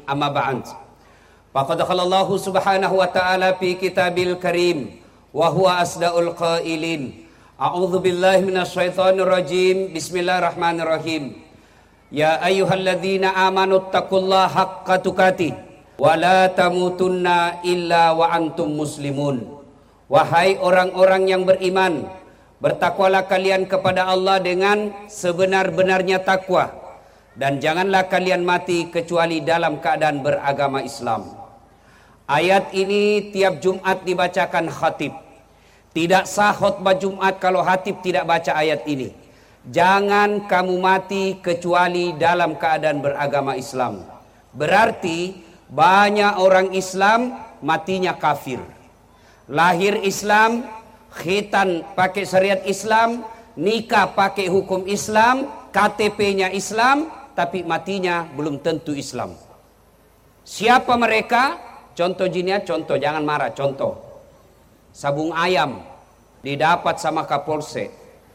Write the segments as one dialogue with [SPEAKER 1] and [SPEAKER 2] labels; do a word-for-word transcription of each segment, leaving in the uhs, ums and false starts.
[SPEAKER 1] amma ba'd. Faqad qala Allah subhanahu wa ta'ala fi kitabil karim wa huwa asdaqul qailin. A'udzu billahi minasyaitonir rajim. Bismillahirrahmanirrahim. Ya ayyuhalladzina amanu taqullaha haqqa tuqatih wa la tamutunna illa wa antum muslimun. Wahai orang-orang yang beriman, bertakwalah kalian kepada Allah dengan sebenar-benarnya takwa, dan janganlah kalian mati kecuali dalam keadaan beragama Islam. Ayat ini tiap Jumat dibacakan khatib. Tidak sah khutbah Jumat kalau khatib tidak baca ayat ini. Jangan kamu mati kecuali dalam keadaan beragama Islam. Berarti banyak orang Islam matinya kafir. Lahir Islam, khitan pakai syariat Islam, nikah pakai hukum Islam, K T P-nya Islam, tapi matinya belum tentu Islam. Siapa mereka? Contoh jinia, contoh, jangan marah, contoh. Sabung ayam didapat sama Kapolsek.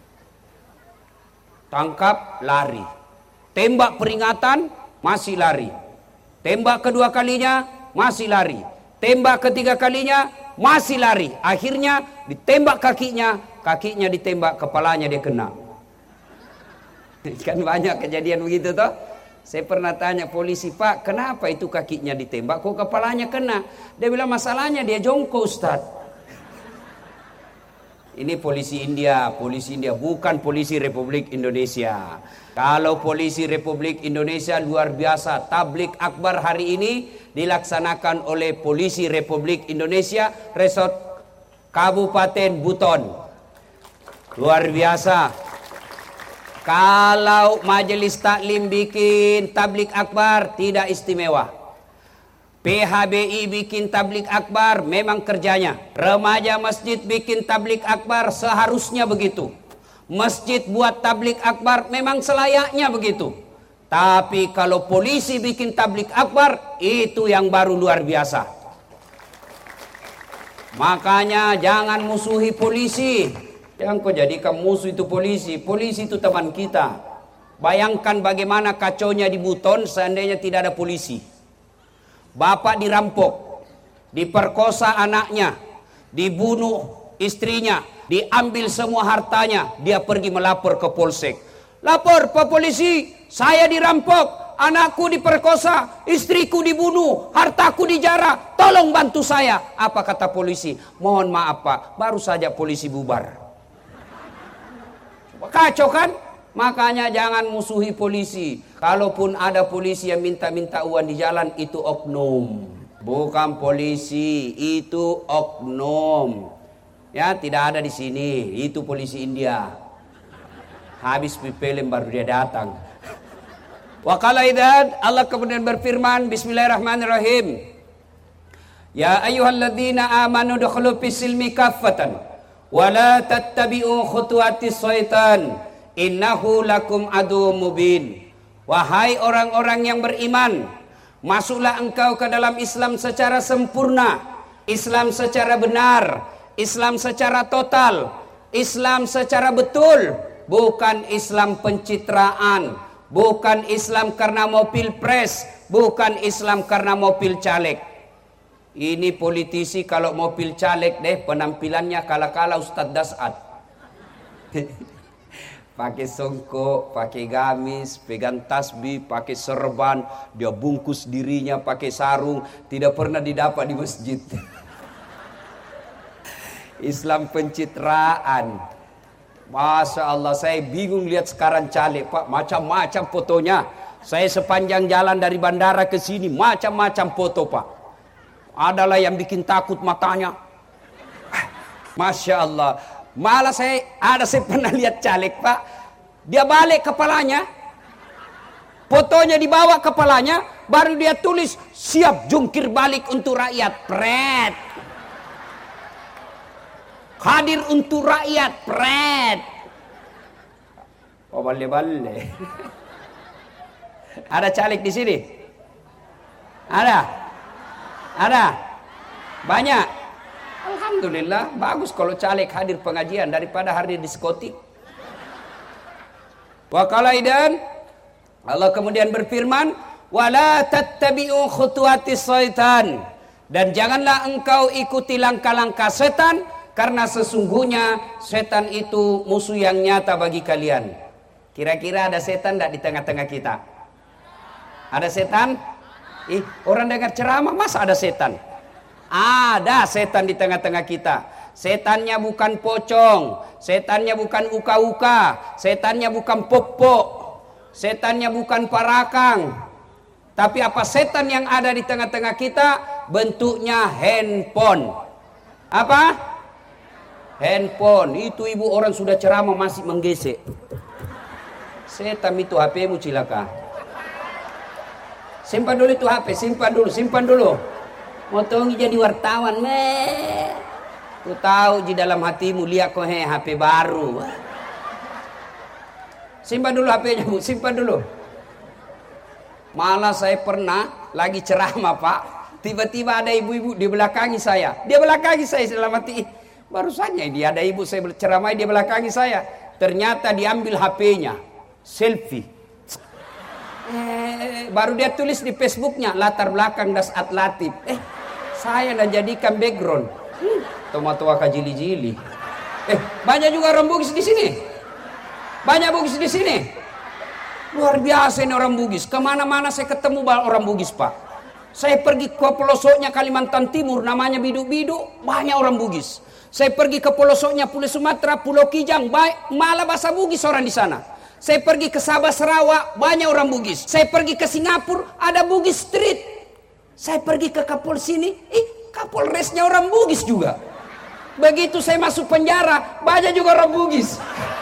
[SPEAKER 1] Tangkap, lari. Tembak peringatan, masih lari. Tembak kedua kalinya, masih lari. Tembak ketiga kalinya, masih lari. Akhirnya ditembak kakinya, kakinya ditembak, kepalanya dia kena. Kan banyak kejadian begitu toh. Saya pernah tanya polisi, Pak, kenapa itu kakinya ditembak, kok kepalanya kena? Dia bilang masalahnya dia jongkok, Ustaz. Ini polisi India, polisi India, bukan polisi Republik Indonesia. Kalau polisi Republik Indonesia luar biasa. Tablik akbar hari ini dilaksanakan oleh polisi Republik Indonesia, Resort Kabupaten Buton. Luar biasa. Kalau majelis taklim bikin tablik akbar tidak istimewa. P H B I bikin tablik akbar memang kerjanya. Remaja masjid bikin tablik akbar seharusnya begitu. Masjid buat tablik akbar memang selayaknya begitu. Tapi kalau polisi bikin tablik akbar, itu yang baru luar biasa. Makanya jangan musuhi polisi. Jangan kau jadikan musuh itu polisi. Polisi itu teman kita. Bayangkan bagaimana kacaunya di Buton seandainya tidak ada polisi. Bapak dirampok, diperkosa anaknya, dibunuh istrinya, diambil semua hartanya. Dia pergi melapor ke Polsek. Lapor, Pak Polisi, saya dirampok, anakku diperkosa, istriku dibunuh, hartaku dijara, tolong bantu saya. Apa kata polisi? Mohon maaf Pak, baru saja polisi bubar. Kacau kan? Makanya jangan musuhi polisi. Kalaupun ada polisi yang minta-minta uang di jalan, itu oknum. Bukan polisi, itu oknum. Ya, tidak ada di sini. Itu polisi India. Habis film baru dia datang. Wa qala idzan, Allah kemudian berfirman, Bismillahirrahmanirrahim. Ya ayyuhalladzina amanu dukhulu fis-silmi kaffatan. Wala tattabi'u khutuwatis syaitan innahu lakum adu mubin. Wahai orang-orang yang beriman, masuklah engkau ke dalam Islam secara sempurna, Islam secara benar, Islam secara total, Islam secara betul, bukan Islam pencitraan, bukan Islam karena mau pilpres, bukan Islam karena mau pil caleg. Ini politisi kalau mau pil caleg deh penampilannya kala-kala Ustadz Das'ad. Pakai songkok, pakai gamis, pegang tasbih, pakai serban, dia bungkus dirinya pakai sarung, tidak pernah didapat di masjid. Islam pencitraan. Masya Allah, saya bingung lihat sekarang caleg, Pak, macam-macam fotonya. Saya sepanjang jalan dari bandara ke sini macam-macam foto, Pak. Adalah yang bikin takut matanya. Masya Allah. Malah saya ada saya pernah lihat caleg, Pak. Dia balik kepalanya, fotonya dibawa kepalanya, baru dia tulis siap jungkir balik untuk rakyat. Pret. Hadir untuk rakyat. Pret. Oh bale-bale. Ada caleg di sini? Ada? Ada? Banyak? Alhamdulillah, bagus kalau caleg hadir pengajian daripada hadir diskotik. Wa qala idan, Allah kemudian berfirman, Wala tattabi'u khutuwatis syaitan. Dan janganlah engkau ikuti langkah-langkah setan, karena sesungguhnya setan itu musuh yang nyata bagi kalian. Kira-kira ada setan tidak di tengah-tengah kita? Ada setan? Ih, orang dengar ceramah masa ada setan? Ada setan di tengah-tengah kita. Setannya bukan pocong, setannya bukan uka-uka, setannya bukan popok, setannya bukan parakang. Tapi apa setan yang ada di tengah-tengah kita? Bentuknya handphone. Apa? Handphone. Itu ibu orang sudah ceramah masih menggesek. Setan itu H P-mu cilaka. Simpan dulu itu H P, simpan dulu, simpan dulu. Mau tongi jadi wartawan, meh. Ku tahu di dalam hatimu, lihat kok he H P baru. Simpan dulu H P-nya, Bu, simpan dulu. Malah saya pernah lagi ceramah, Pak. Tiba-tiba ada ibu-ibu di belakangi saya. Dia belakangi saya selama mati. Baru saja dia ada ibu saya berceramah, dia belakangi saya. Ternyata diambil H P-nya, selfie. Eh, baru dia tulis di Facebooknya, latar belakang das atlatif. Eh, saya dah jadikan background. Hmm, Toma-toma kajili-jili. Eh, banyak juga orang Bugis di sini. Banyak Bugis di sini. Luar biasa ini orang Bugis. Kemana-mana saya ketemu orang Bugis, Pak. Saya pergi ke pelosoknya Kalimantan Timur, namanya Biduk-Biduk, banyak orang Bugis. Saya pergi ke pelosoknya Pulau Sumatera, Pulau Kijang, baik, malah bahasa Bugis orang di sana. Saya pergi ke Sabah Sarawak, banyak orang Bugis. Saya pergi ke Singapura, ada Bugis Street. Saya pergi ke Kapol sini, ih, Kapolresnya orang Bugis juga. Begitu saya masuk penjara, banyak juga orang Bugis.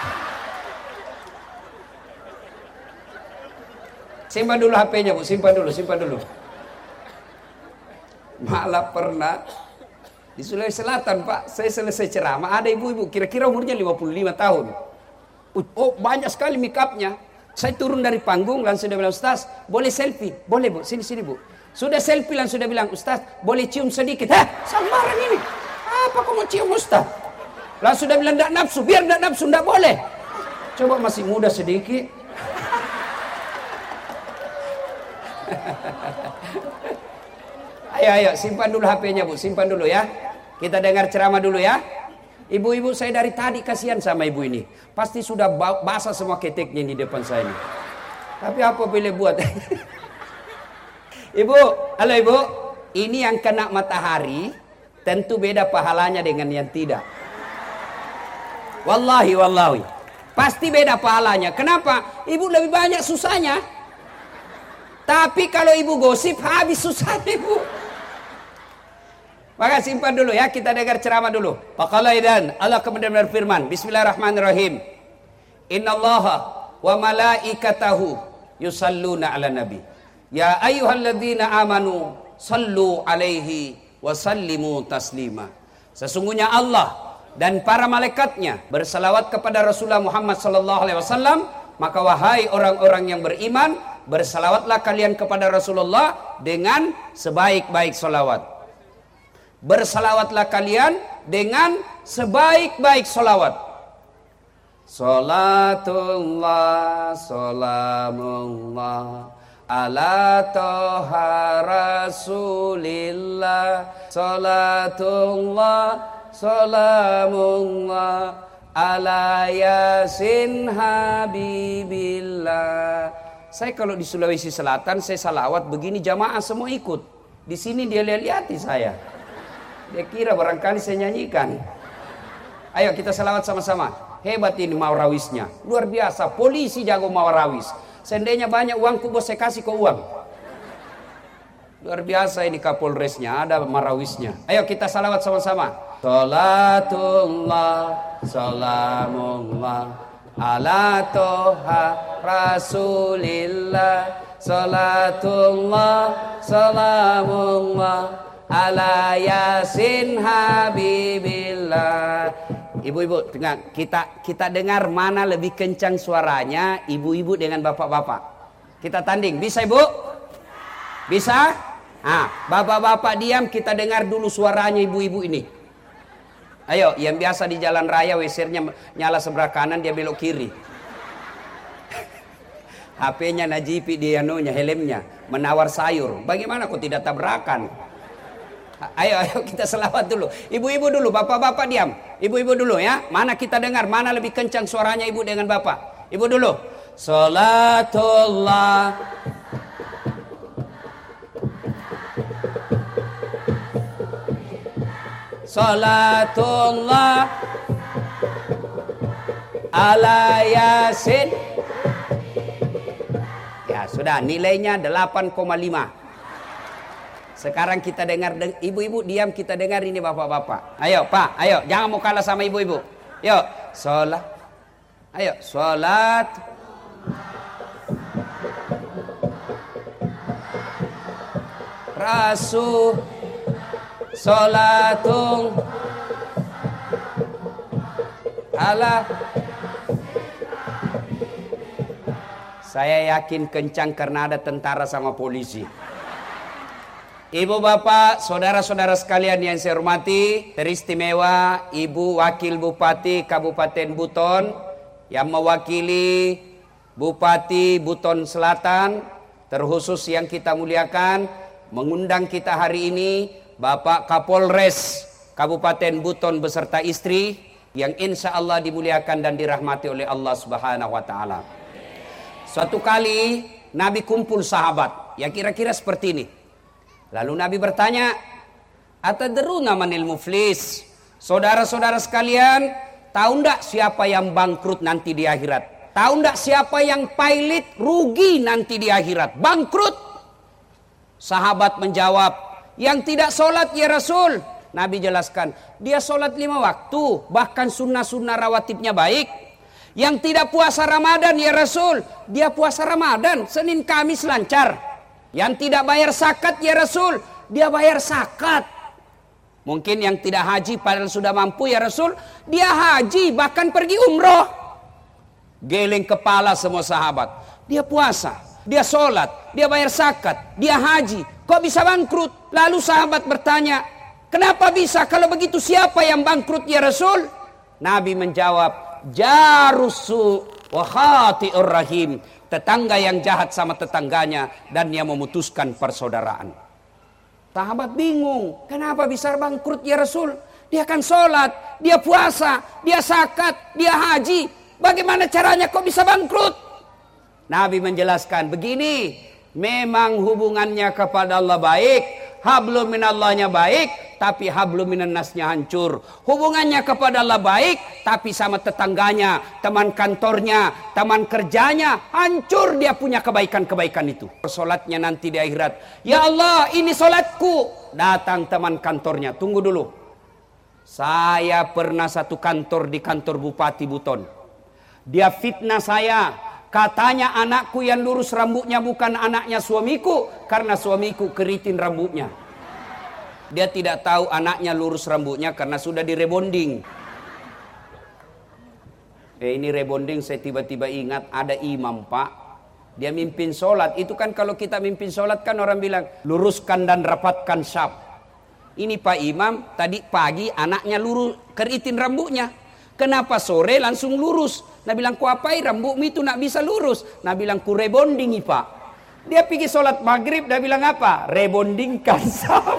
[SPEAKER 1] Simpan dulu H P-nya, Bu, simpan dulu, simpan dulu. Malah pernah di Sulawesi Selatan, Pak, saya selesai ceramah, ada ibu-ibu kira-kira umurnya lima puluh lima tahun. Oh, banyak sekali make up-nya. Saya turun dari panggung langsung dia bilang, Ustaz, boleh selfie? Boleh, Bu, sini sini, Bu. Sudah selfie langsung dia bilang, Ustaz, boleh cium sedikit? Hah, samaran ini. Apa kau mau cium, Ustaz? Langsung dia bilang, enggak nafsu, biar enggak nafsu, enggak boleh. Coba masih muda sedikit. Ayo, ayo, simpan dulu H P-nya, Bu, simpan dulu ya. Kita dengar ceramah dulu ya. Ibu-ibu saya dari tadi kasihan sama ibu ini. Pasti sudah basah semua keteknya di depan saya ini. Tapi apa boleh buat? Ibu, halo Ibu. Ini yang kena matahari tentu beda pahalanya dengan yang tidak. Wallahi, wallahi. Pasti beda pahalanya. Kenapa? Ibu lebih banyak susahnya. Tapi kalau ibu gosip habis susahnya, Ibu. Maka simpan dulu ya, kita dengar ceramah dulu. Faqala idzan, Allah kemudian berfirman, Bismillahirrahmanirrahim. Innallaha wa malaikatahu yusalluna 'alan nabi. Ya ayyuhalladzina amanu sallu 'alaihi wa sallimu taslima. Sesungguhnya Allah dan para malaikatnya bersalawat kepada Rasulullah Muhammad sallallahu alaihi wasallam, maka wahai orang-orang yang beriman, bersalawatlah kalian kepada Rasulullah dengan sebaik-baik salawat. Bersalawatlah kalian dengan sebaik-baik salawat. Salatullah, salamullah ala toha rasulillah. Salatullah, salamullah ala yasin habibillah. Saya kalau di Sulawesi Selatan, saya salawat begini jamaah semua ikut. Di sini dia lihat-lihati saya. Dia kira barangkali saya nyanyikan. Ayo kita salawat sama-sama. Hebat ini mawarawisnya. Luar biasa. Polisi jago mawarawis. Seandainya banyak uangku, bos saya kasih ke uang. Luar biasa ini Kapolresnya. Ada marawisnya. Ayo kita salawat sama-sama. Salatullah, salamullah ala toha rasulillah. Salatullah, salamullah ala yasin habibillah. Ibu-ibu, kita kita dengar mana lebih kencang suaranya, ibu-ibu dengan bapak-bapak. Kita tanding, bisa Ibu? Bisa? Ah, bapak-bapak diam, kita dengar dulu suaranya ibu-ibu ini. Ayo, yang biasa di jalan raya W C-nya nyala sebelah kanan, dia belok kiri. H P-nya najipi di anunya, helmnya, menawar sayur. Bagaimana kok tidak tabrakan? Ayo, ayo kita selawat dulu. Ibu-ibu dulu, bapak-bapak diam. Ibu-ibu dulu ya. Mana kita dengar, mana lebih kencang suaranya ibu dengan bapak? Ibu dulu. Salatullah. Salatullah ala Yasin. Ya sudah, nilainya delapan koma lima. Sekarang kita dengar, ibu-ibu diam, kita dengar ini bapak-bapak. Ayo pak, ayo jangan mau kalah sama ibu-ibu. Yuk, sholat. Ayo, sholat. Rasul. Sholatung. Ala. Saya yakin kencang karena ada tentara sama polisi. Ibu bapak, saudara-saudara sekalian yang saya hormati, teristimewa Ibu Wakil Bupati Kabupaten Buton yang mewakili Bupati Buton Selatan, terkhusus yang kita muliakan, mengundang kita hari ini Bapak Kapolres Kabupaten Buton beserta istri yang insya Allah dimuliakan dan dirahmati oleh Allah Subhanahu wa Ta'ala. Suatu kali Nabi kumpul sahabat yang kira-kira seperti ini. Lalu Nabi bertanya, atadruna manil muflis? Saudara-saudara sekalian, tahu ndak siapa yang bangkrut nanti di akhirat? Tahu ndak siapa yang pailit rugi nanti di akhirat? Bangkrut. Sahabat menjawab, yang tidak sholat ya Rasul. Nabi jelaskan, dia sholat lima waktu, bahkan sunnah-sunnah rawatibnya baik. Yang tidak puasa Ramadan ya Rasul, dia puasa Ramadan, Senin Kamis lancar. Yang tidak bayar zakat ya Rasul, dia bayar zakat. Mungkin yang tidak haji padahal sudah mampu ya Rasul, dia haji bahkan pergi umroh. Geleng kepala semua sahabat. Dia puasa, dia sholat, dia bayar zakat, dia haji. Kok bisa bangkrut? Lalu sahabat bertanya, kenapa bisa? Kalau begitu siapa yang bangkrut ya Rasul? Nabi menjawab, jarusu wa khati'ur rahim. Tetangga yang jahat sama tetangganya dan yang memutuskan persaudaraan. Sahabat bingung, kenapa bisa bangkrut ya Rasul? Dia kan sholat, dia puasa, dia zakat, dia haji. Bagaimana caranya kok bisa bangkrut? Nabi menjelaskan begini, memang hubungannya kepada Allah baik, hablum minallahnya baik, tapi hablum minannasnya hancur. Hubungannya kepada Allah baik, tapi sama tetangganya, teman kantornya, teman kerjanya, hancur dia punya kebaikan-kebaikan itu. Solatnya nanti di akhirat, ya Allah ini solatku. Datang teman kantornya, tunggu dulu. Saya pernah satu kantor di kantor Bupati Buton. Dia fitnah saya. Katanya anakku yang lurus rambutnya bukan anaknya suamiku, karena suamiku keriting rambutnya. Dia tidak tahu anaknya lurus rambutnya karena sudah direbonding. Eh ini rebonding, saya tiba-tiba ingat ada imam pak. Dia mimpin sholat. Itu kan kalau kita mimpin sholat kan orang bilang luruskan dan rapatkan syaf. Ini pak imam tadi pagi anaknya lurus keriting rambutnya. Kenapa sore langsung lurus? Nah bilang ku apai rambutmu itu nak bisa lurus? Nah bilang ku rebondingi pak. Dia pergi sholat maghrib, dia bilang apa? Rebondingkan syaf.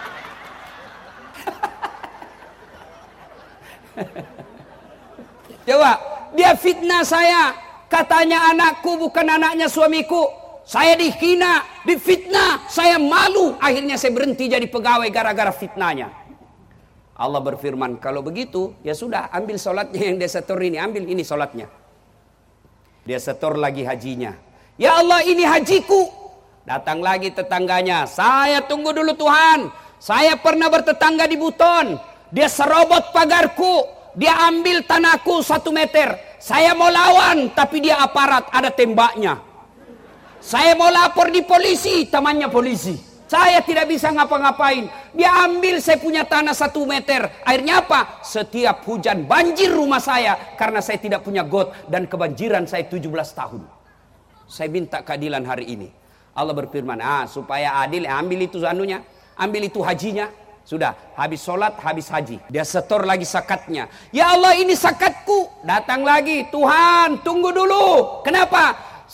[SPEAKER 1] Coba, dia fitnah saya. Katanya anakku bukan anaknya suamiku. Saya dihina, difitnah, saya malu. Akhirnya saya berhenti jadi pegawai gara-gara fitnahnya. Allah berfirman, kalau begitu ya sudah, ambil sholatnya yang dia setor ini, ambil ini sholatnya. Dia setor lagi hajinya. Ya Allah ini hajiku. Datang lagi tetangganya, saya tunggu dulu Tuhan. Saya pernah bertetangga di Buton. Dia serobot pagarku, dia ambil tanahku satu meter. Saya mau lawan, tapi dia aparat, ada tembaknya. Saya mau lapor di polisi, temannya polisi. Saya tidak bisa ngapa-ngapain. Dia ambil saya punya tanah satu meter. Akhirnya apa? Setiap hujan banjir rumah saya karena saya tidak punya got dan kebanjiran saya tujuh belas tahun. Saya minta keadilan hari ini. Allah berfirman, ah supaya adil, ambil itu anunya, ambil itu hajinya. Sudah, habis sholat, habis haji. Dia setor lagi zakatnya. Ya Allah ini zakatku. Datang lagi, Tuhan tunggu dulu. Kenapa?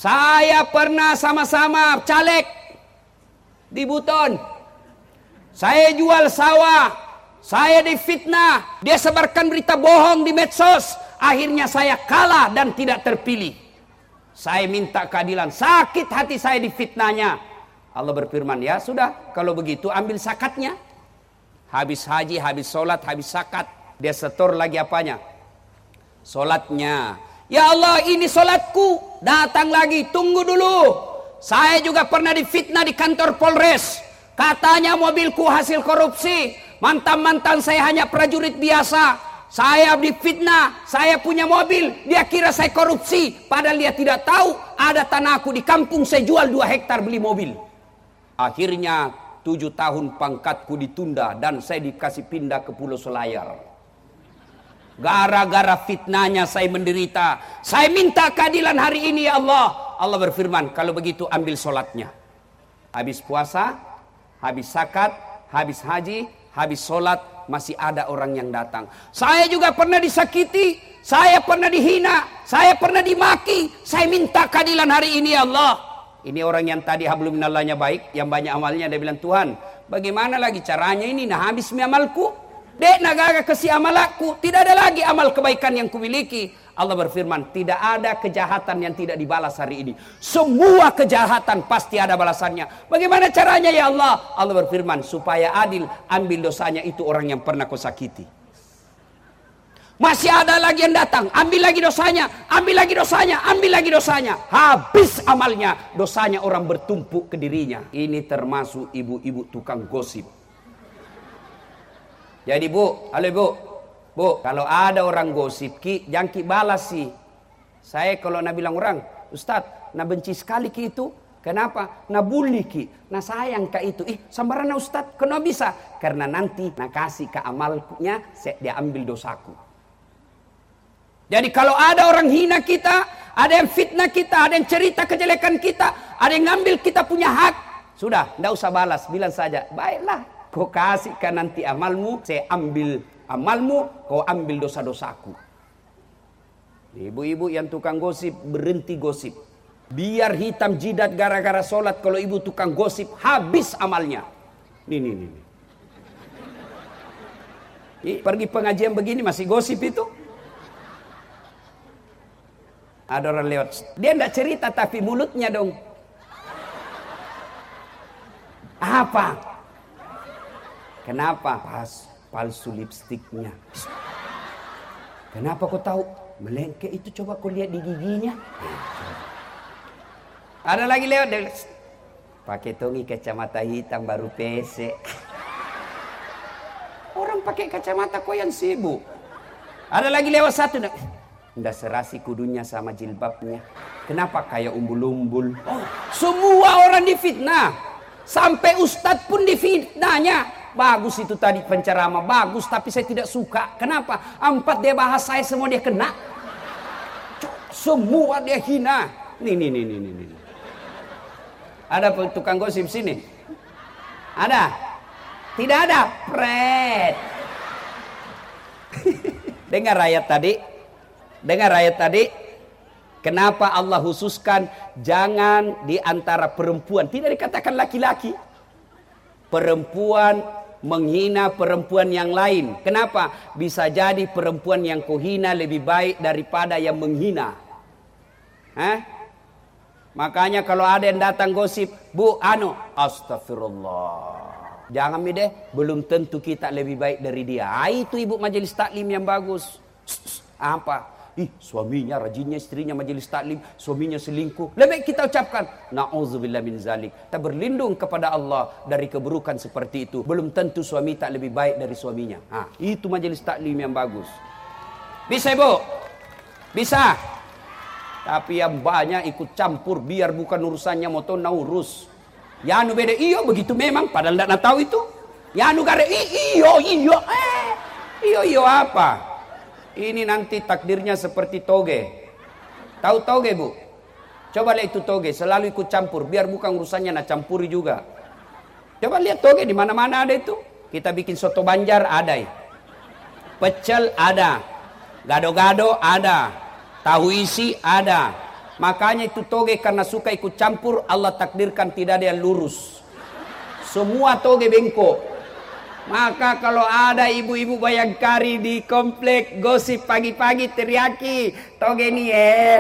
[SPEAKER 1] Saya pernah sama-sama caleg di Buton. Saya jual sawah. Saya difitnah. Dia sebarkan berita bohong di medsos. Akhirnya saya kalah dan tidak terpilih. Saya minta keadilan. Sakit hati saya difitnahnya. Allah berfirman, ya sudah, kalau begitu ambil zakatnya. Habis haji, habis sholat, habis zakat. Dia setor lagi apanya? Sholatnya. Ya Allah, ini sholatku. Datang lagi, tunggu dulu. Saya juga pernah difitnah di kantor Polres. Katanya mobilku hasil korupsi. Mantan-mantan saya hanya prajurit biasa. Saya difitnah, saya punya mobil. Dia kira saya korupsi. Padahal dia tidak tahu ada tanahku di kampung. Saya jual dua hektar beli mobil. Akhirnya tujuh tahun pangkatku ditunda. Dan saya dikasih pindah ke Pulau Selayar. Gara-gara fitnahnya saya menderita. Saya minta keadilan hari ini ya Allah. Allah berfirman, kalau begitu ambil sholatnya. Habis puasa, habis zakat, habis haji, habis sholat, masih ada orang yang datang. Saya juga pernah disakiti, saya pernah dihina, saya pernah dimaki. Saya minta keadilan hari ini ya Allah. Ini orang yang tadi hablum minallahnya baik, yang banyak amalnya. Dia bilang, Tuhan, bagaimana lagi caranya ini? Nah habis mi amalku. Dek nagaga kasih amalku, tidak ada lagi amal kebaikan yang kumiliki. Allah berfirman, tidak ada kejahatan yang tidak dibalas hari ini. Semua kejahatan pasti ada balasannya. Bagaimana caranya ya Allah? Allah berfirman, supaya adil, ambil dosanya itu orang yang pernah kau sakiti. Masih ada lagi yang datang, ambil lagi dosanya, ambil lagi dosanya, ambil lagi dosanya. Habis amalnya, dosanya orang bertumpuk ke dirinya. Ini termasuk ibu-ibu tukang gosip. Jadi bu, halo bu, bu, kalau ada orang gosip ki, jangan ki balas sih. Saya kalau nak bilang orang, Ustadz, nak benci sekali ki itu. Kenapa? Nak bully ki, nak sayang ka itu. Ih, sambarana Ustadz, kenapa bisa? Karena nanti nak kasih ke amalnya, saya dia ambil dosaku. Jadi kalau ada orang hina kita, ada yang fitnah kita, ada yang cerita kejelekan kita, ada yang ngambil kita punya hak, sudah, tidak usah balas, bilang saja, baiklah. Kau kasihkan nanti amalmu, saya ambil amalmu, kau ambil dosa-dosaku. Ibu-ibu yang tukang gosip, berhenti gosip. Biar hitam jidat gara-gara sholat, kalau ibu tukang gosip, habis amalnya. Nih, nih, nih. Nih, pergi pengajian begini masih gosip itu. Ada orang lewat, dia tidak cerita tapi mulutnya dong. Apa? Kenapa? Pas palsu lipstiknya. Kenapa kau tahu? Melengke itu coba kau lihat di giginya. Ada lagi lewat. Pakai tongi kacamata hitam baru P C. Orang pakai kacamata kau yang sibuk. Ada lagi lewat satu. Nggak serasi kudunya sama jilbabnya. Kenapa kayak umbul-umbul? Oh, semua orang difitnah. Sampai ustadz pun difitnahnya. Bagus itu tadi penceramah, bagus, tapi saya tidak suka. Kenapa? Empat dia bahas saya, semua dia kena. Semua dia hina. Nih, nih, nih, nih, nih. Ada tukang gosip sini? Ada? Tidak ada? Pret. Dengar ayat tadi. Dengar ayat tadi. Kenapa Allah khususkan jangan di antara perempuan. Tidak dikatakan laki-laki. Perempuan menghina perempuan yang lain. Kenapa? Bisa jadi perempuan yang kau hina lebih baik daripada yang menghina. Hah? Makanya kalau ada yang datang gosip, bu, anu, astagfirullah. Jangan deh, belum tentu kita lebih baik dari dia. Ah, itu ibu majelis taklim yang bagus. Apa? Ih, suaminya rajinnya, istrinya majelis taklim, suaminya selingkuh. Lebih kita ucapkan, na'udzubillah min zalik. Kita berlindung kepada Allah dari keburukan seperti itu. Belum tentu suami tak lebih baik dari suaminya. Ah, itu majelis taklim yang bagus. Bisa, Bu? Bisa. Tapi yang banyak ikut campur biar bukan urusannya moto na urus. Ya anu beda iyo begitu memang padahal ndak tahu itu. Ya anu gare iyo iyo eh iyo iyo apa? Ini nanti takdirnya seperti toge. Tahu toge, Bu? Coba lihat itu toge, selalu ikut campur biar bukan urusannya nak campuri juga. Coba lihat toge di mana-mana ada itu. Kita bikin soto Banjar ada. Pecel ada. Gado-gado ada. Tahu isi ada. Makanya itu toge karena suka ikut campur, Allah takdirkan tidak ada yang lurus. Semua toge bengkok. Maka kalau ada ibu-ibu Bayangkari di komplek gosip pagi-pagi teriaki, toge nih eh.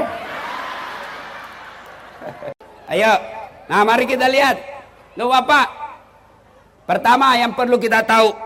[SPEAKER 1] Ayo, nah mari kita lihat. Loh Bapak, pertama yang perlu kita tahu,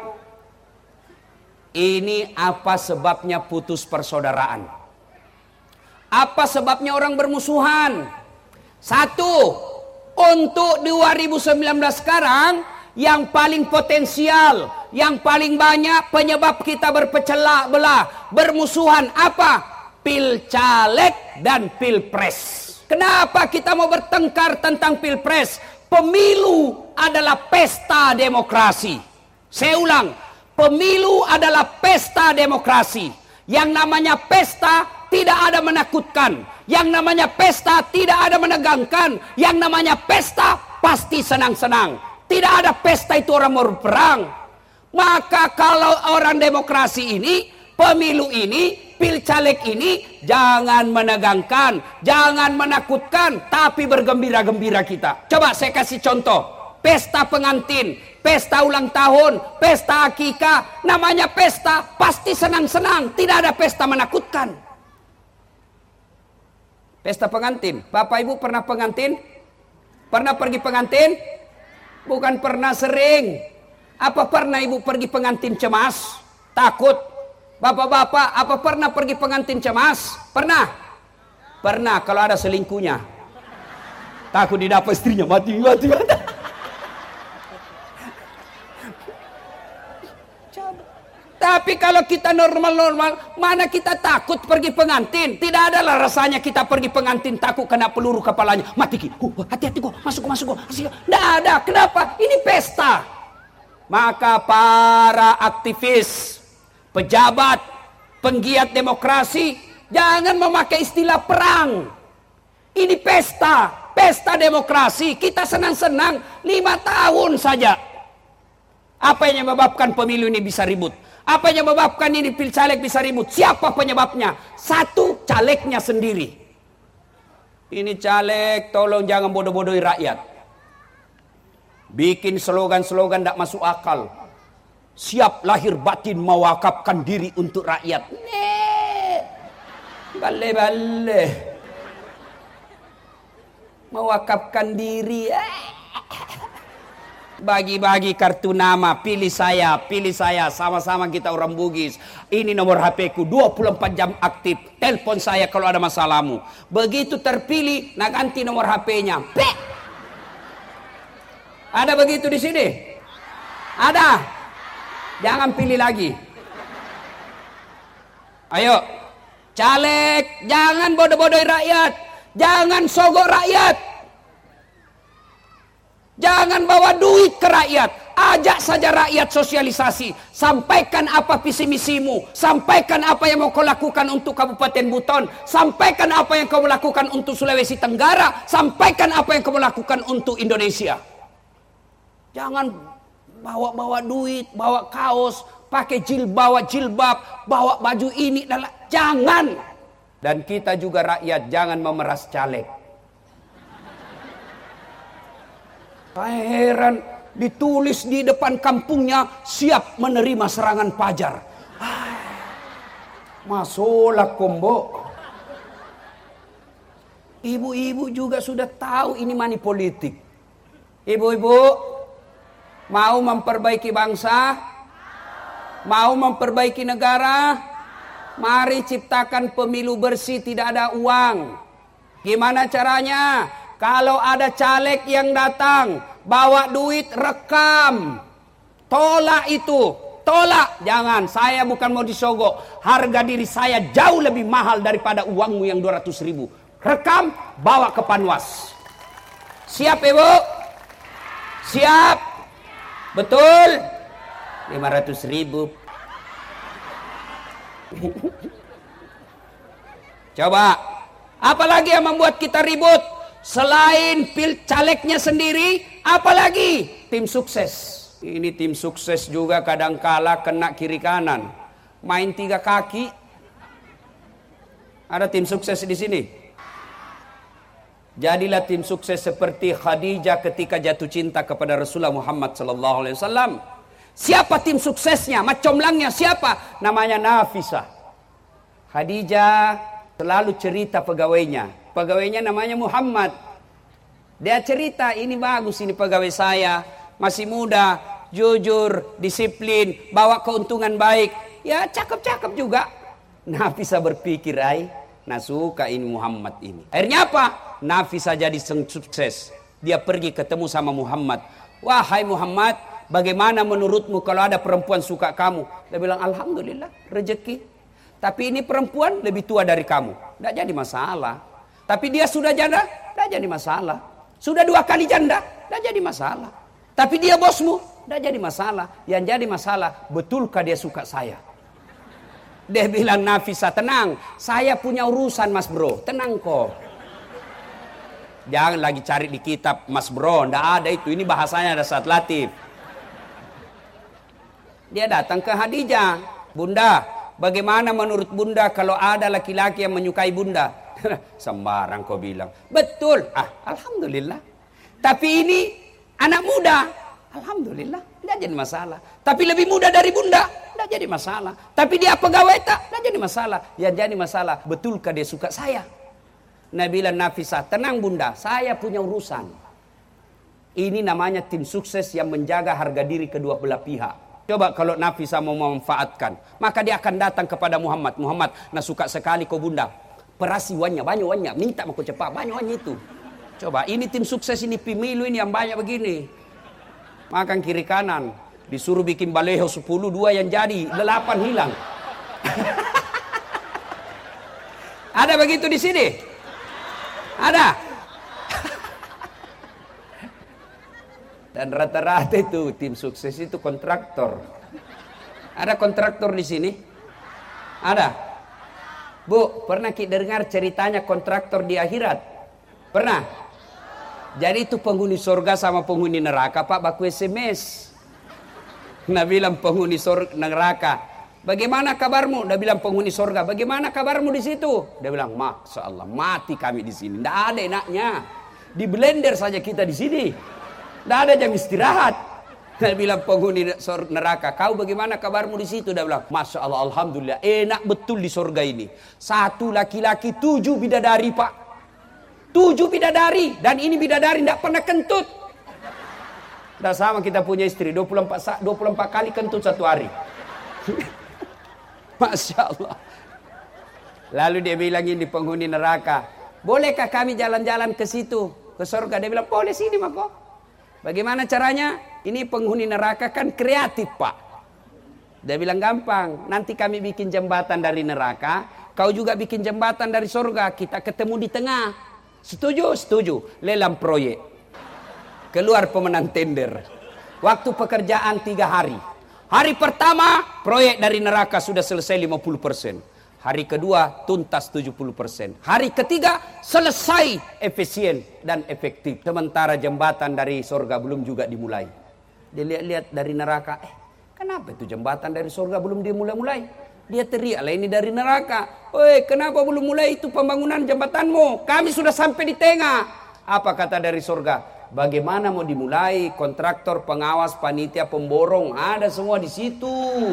[SPEAKER 1] ini apa sebabnya putus persaudaraan? Apa sebabnya orang bermusuhan? Satu, untuk dua ribu sembilan belas sekarang yang paling potensial, yang paling banyak penyebab kita berpecah belah, bermusuhan apa? Pilcaleg dan pilpres. Kenapa kita mau bertengkar tentang pilpres? Pemilu adalah pesta demokrasi. Saya ulang, pemilu adalah pesta demokrasi. Yang namanya pesta tidak ada menakutkan. Yang namanya pesta tidak ada menegangkan. Yang namanya pesta pasti senang-senang. Tidak ada pesta itu orang mau berperang. Maka kalau orang demokrasi ini, pemilu ini, pilcaleg ini, jangan menegangkan, jangan menakutkan, tapi bergembira-gembira kita. Coba saya kasih contoh. Pesta pengantin, pesta ulang tahun, pesta akikah, namanya pesta, pasti senang-senang, tidak ada pesta menakutkan. Pesta pengantin, Bapak Ibu pernah pengantin? Pernah pergi pengantin? Bukan pernah, sering. Apa pernah Ibu pergi pengantin cemas? Takut? Bapak-bapak, apa pernah pergi pengantin cemas? Pernah? Pernah, kalau ada selingkuhnya. Takut didapat istrinya, mati, mati, mati. Tapi kalau kita normal-normal, mana kita takut pergi pengantin? Tidak adalah rasanya kita pergi pengantin takut kena peluru kepalanya. Mati ki, uh, hati-hati kok, masuk masuk kok. Tidak ada, kenapa? Ini pesta. Maka para aktivis, pejabat, penggiat demokrasi, jangan memakai istilah perang. Ini pesta, pesta demokrasi. Kita senang-senang lima tahun saja. Apa yang menyebabkan pemilu ini bisa ribut? Apa yang menyebabkan ini pilcaleg bisa ribut? Siapa penyebabnya? Satu, calegnya sendiri. Ini caleg, tolong jangan bodoh-bodohi rakyat. Bikin slogan-slogan tidak masuk akal. Siap lahir batin mewakafkan diri untuk rakyat. Nih, bale-bale. Mewakafkan diri. Bagi-bagi kartu nama, pilih saya, pilih saya, sama-sama kita orang Bugis. Ini nomor H P ku, dua puluh empat jam aktif. Telepon saya kalau ada masalahmu. Begitu terpilih, nak ganti nomor H P-nya. Pek. Ada begitu di sini? Ada. Jangan pilih lagi. Ayo, caleg, jangan bodoh-bodohi rakyat. Jangan sogok rakyat. Jangan bawa duit ke rakyat. Ajak saja rakyat sosialisasi. Sampaikan apa visi misimu. Sampaikan apa yang mau kau lakukan untuk Kabupaten Buton. Sampaikan apa yang kau lakukan untuk Sulawesi Tenggara. Sampaikan apa yang kau lakukan untuk Indonesia. Jangan bawa-bawa duit, bawa kaos, pakai jilbab, bawa jilbab, bawa baju ini. Jangan. Dan kita juga rakyat jangan memeras caleg. Heran, ditulis di depan kampungnya siap menerima serangan Fajar. Masolah kombo. Ibu-ibu juga sudah tahu ini money politik. Ibu-ibu mau memperbaiki bangsa, mau memperbaiki negara, mari ciptakan pemilu bersih, tidak ada uang. Gimana caranya? Kalau ada caleg yang datang, bawa duit, rekam. Tolak itu. Tolak. Jangan. Saya bukan mau disogok. Harga diri saya jauh lebih mahal daripada uangmu yang dua ratus ribu. Rekam, bawa ke Panwas. Siap, Ibu? Siap? Betul? lima ratus ribu. Coba. Apalagi yang membuat kita ribut? Selain pil calegnya sendiri, apalagi tim sukses. Ini tim sukses juga kadangkala kena kiri kanan. Main tiga kaki. Ada tim sukses di sini? Jadilah tim sukses seperti Khadijah ketika jatuh cinta kepada Rasulullah Muhammad sallallahu alaihi wasallam. Siapa tim suksesnya? Macomlangnya siapa? Namanya Nafisah. Khadijah selalu cerita pegawainya. Pegawainya namanya Muhammad. Dia cerita, ini bagus ini pegawai saya. Masih muda, jujur, disiplin, bawa keuntungan baik. Ya cakep-cakep juga. Nafisah berpikir, ay, nah suka ini Muhammad ini. Akhirnya apa? Nafisah jadi sukses. Dia pergi ketemu sama Muhammad. Wahai Muhammad, bagaimana menurutmu kalau ada perempuan suka kamu? Dia bilang, alhamdulillah, rezeki. Tapi ini perempuan lebih tua dari kamu. Tidak jadi masalah. Tapi dia sudah janda, tidak jadi masalah. Sudah dua kali janda, tidak jadi masalah. Tapi dia bosmu, tidak jadi masalah. Yang jadi masalah, betulkah dia suka saya? Dia bilang, Nafisah, tenang. Saya punya urusan mas bro, tenang kok. Jangan lagi cari di kitab mas bro, tidak ada itu. Ini bahasanya ada saat latif. Dia datang ke Khadijah. Bunda, bagaimana menurut bunda kalau ada laki-laki yang menyukai bunda? Sembarang kau bilang. Betul. Ah, alhamdulillah. Tapi ini anak muda. Alhamdulillah. Tidak jadi masalah. Tapi lebih muda dari bunda. Tidak jadi masalah. Tapi dia pegawai tak? Tidak jadi masalah. Yang jadi masalah, betulkah dia suka saya? Nabi bilang, Nafisah, tenang bunda, saya punya urusan. Ini namanya tim sukses yang menjaga harga diri kedua belah pihak. Coba kalau Nafisah mau memanfaatkan, maka dia akan datang kepada Muhammad. Muhammad, nah suka sekali kau bunda. Perasi wannya, banyak wannya, minta mau cepat, banyak wannya itu. Coba, ini tim sukses ini, pemilu ini yang banyak begini. Makan kiri kanan, disuruh bikin baleho sepuluh, dua yang jadi, delapan hilang. Ada begitu di sini? Ada. Dan rata-rata itu tim sukses itu kontraktor. Ada kontraktor di sini? Ada. Bu, pernah kita dengar ceritanya kontraktor di akhirat? Pernah? Jadi itu penghuni surga sama penghuni neraka, Pak, baku S M S. Nah bilang penghuni surga neraka, bagaimana kabarmu? Dia bilang penghuni surga, bagaimana kabarmu di situ? Dia bilang, Masya Allah, mati kami di sini. Tidak ada enaknya. Di blender saja kita di sini. Tidak ada jam istirahat. Dia bilang penghuni neraka, kau bagaimana kabarmu di situ? Dia bilang, Masya Allah, alhamdulillah, enak betul di surga ini. Satu laki-laki, tujuh bidadari, Pak. Tujuh bidadari. Dan ini bidadari tidak pernah kentut. Tidak sama kita punya istri, dua puluh empat kali kentut satu hari. Masya Allah. Lalu dia bilang ini penghuni neraka, bolehkah kami jalan-jalan ke situ, ke surga? Dia bilang, boleh sini mako. Bagaimana caranya? Ini penghuni neraka kan kreatif, Pak. Dia bilang gampang, nanti kami bikin jembatan dari neraka, kau juga bikin jembatan dari surga, kita ketemu di tengah. Setuju? Setuju. Lelang proyek. Keluar pemenang tender. Waktu pekerjaan tiga hari. Hari pertama, proyek dari neraka sudah selesai lima puluh persen. Hari kedua, tuntas tujuh puluh persen. Hari ketiga, selesai efisien dan efektif. Sementara jembatan dari surga belum juga dimulai. Dia lihat-lihat dari neraka, eh kenapa itu jembatan dari surga belum dimulai-mulai? Dia teriak, lah ini dari neraka. Oi, kenapa belum mulai itu pembangunan jembatanmu? Kami sudah sampai di tengah. Apa kata dari surga? Bagaimana mau dimulai? Kontraktor, pengawas, panitia, pemborong, ada semua di situ.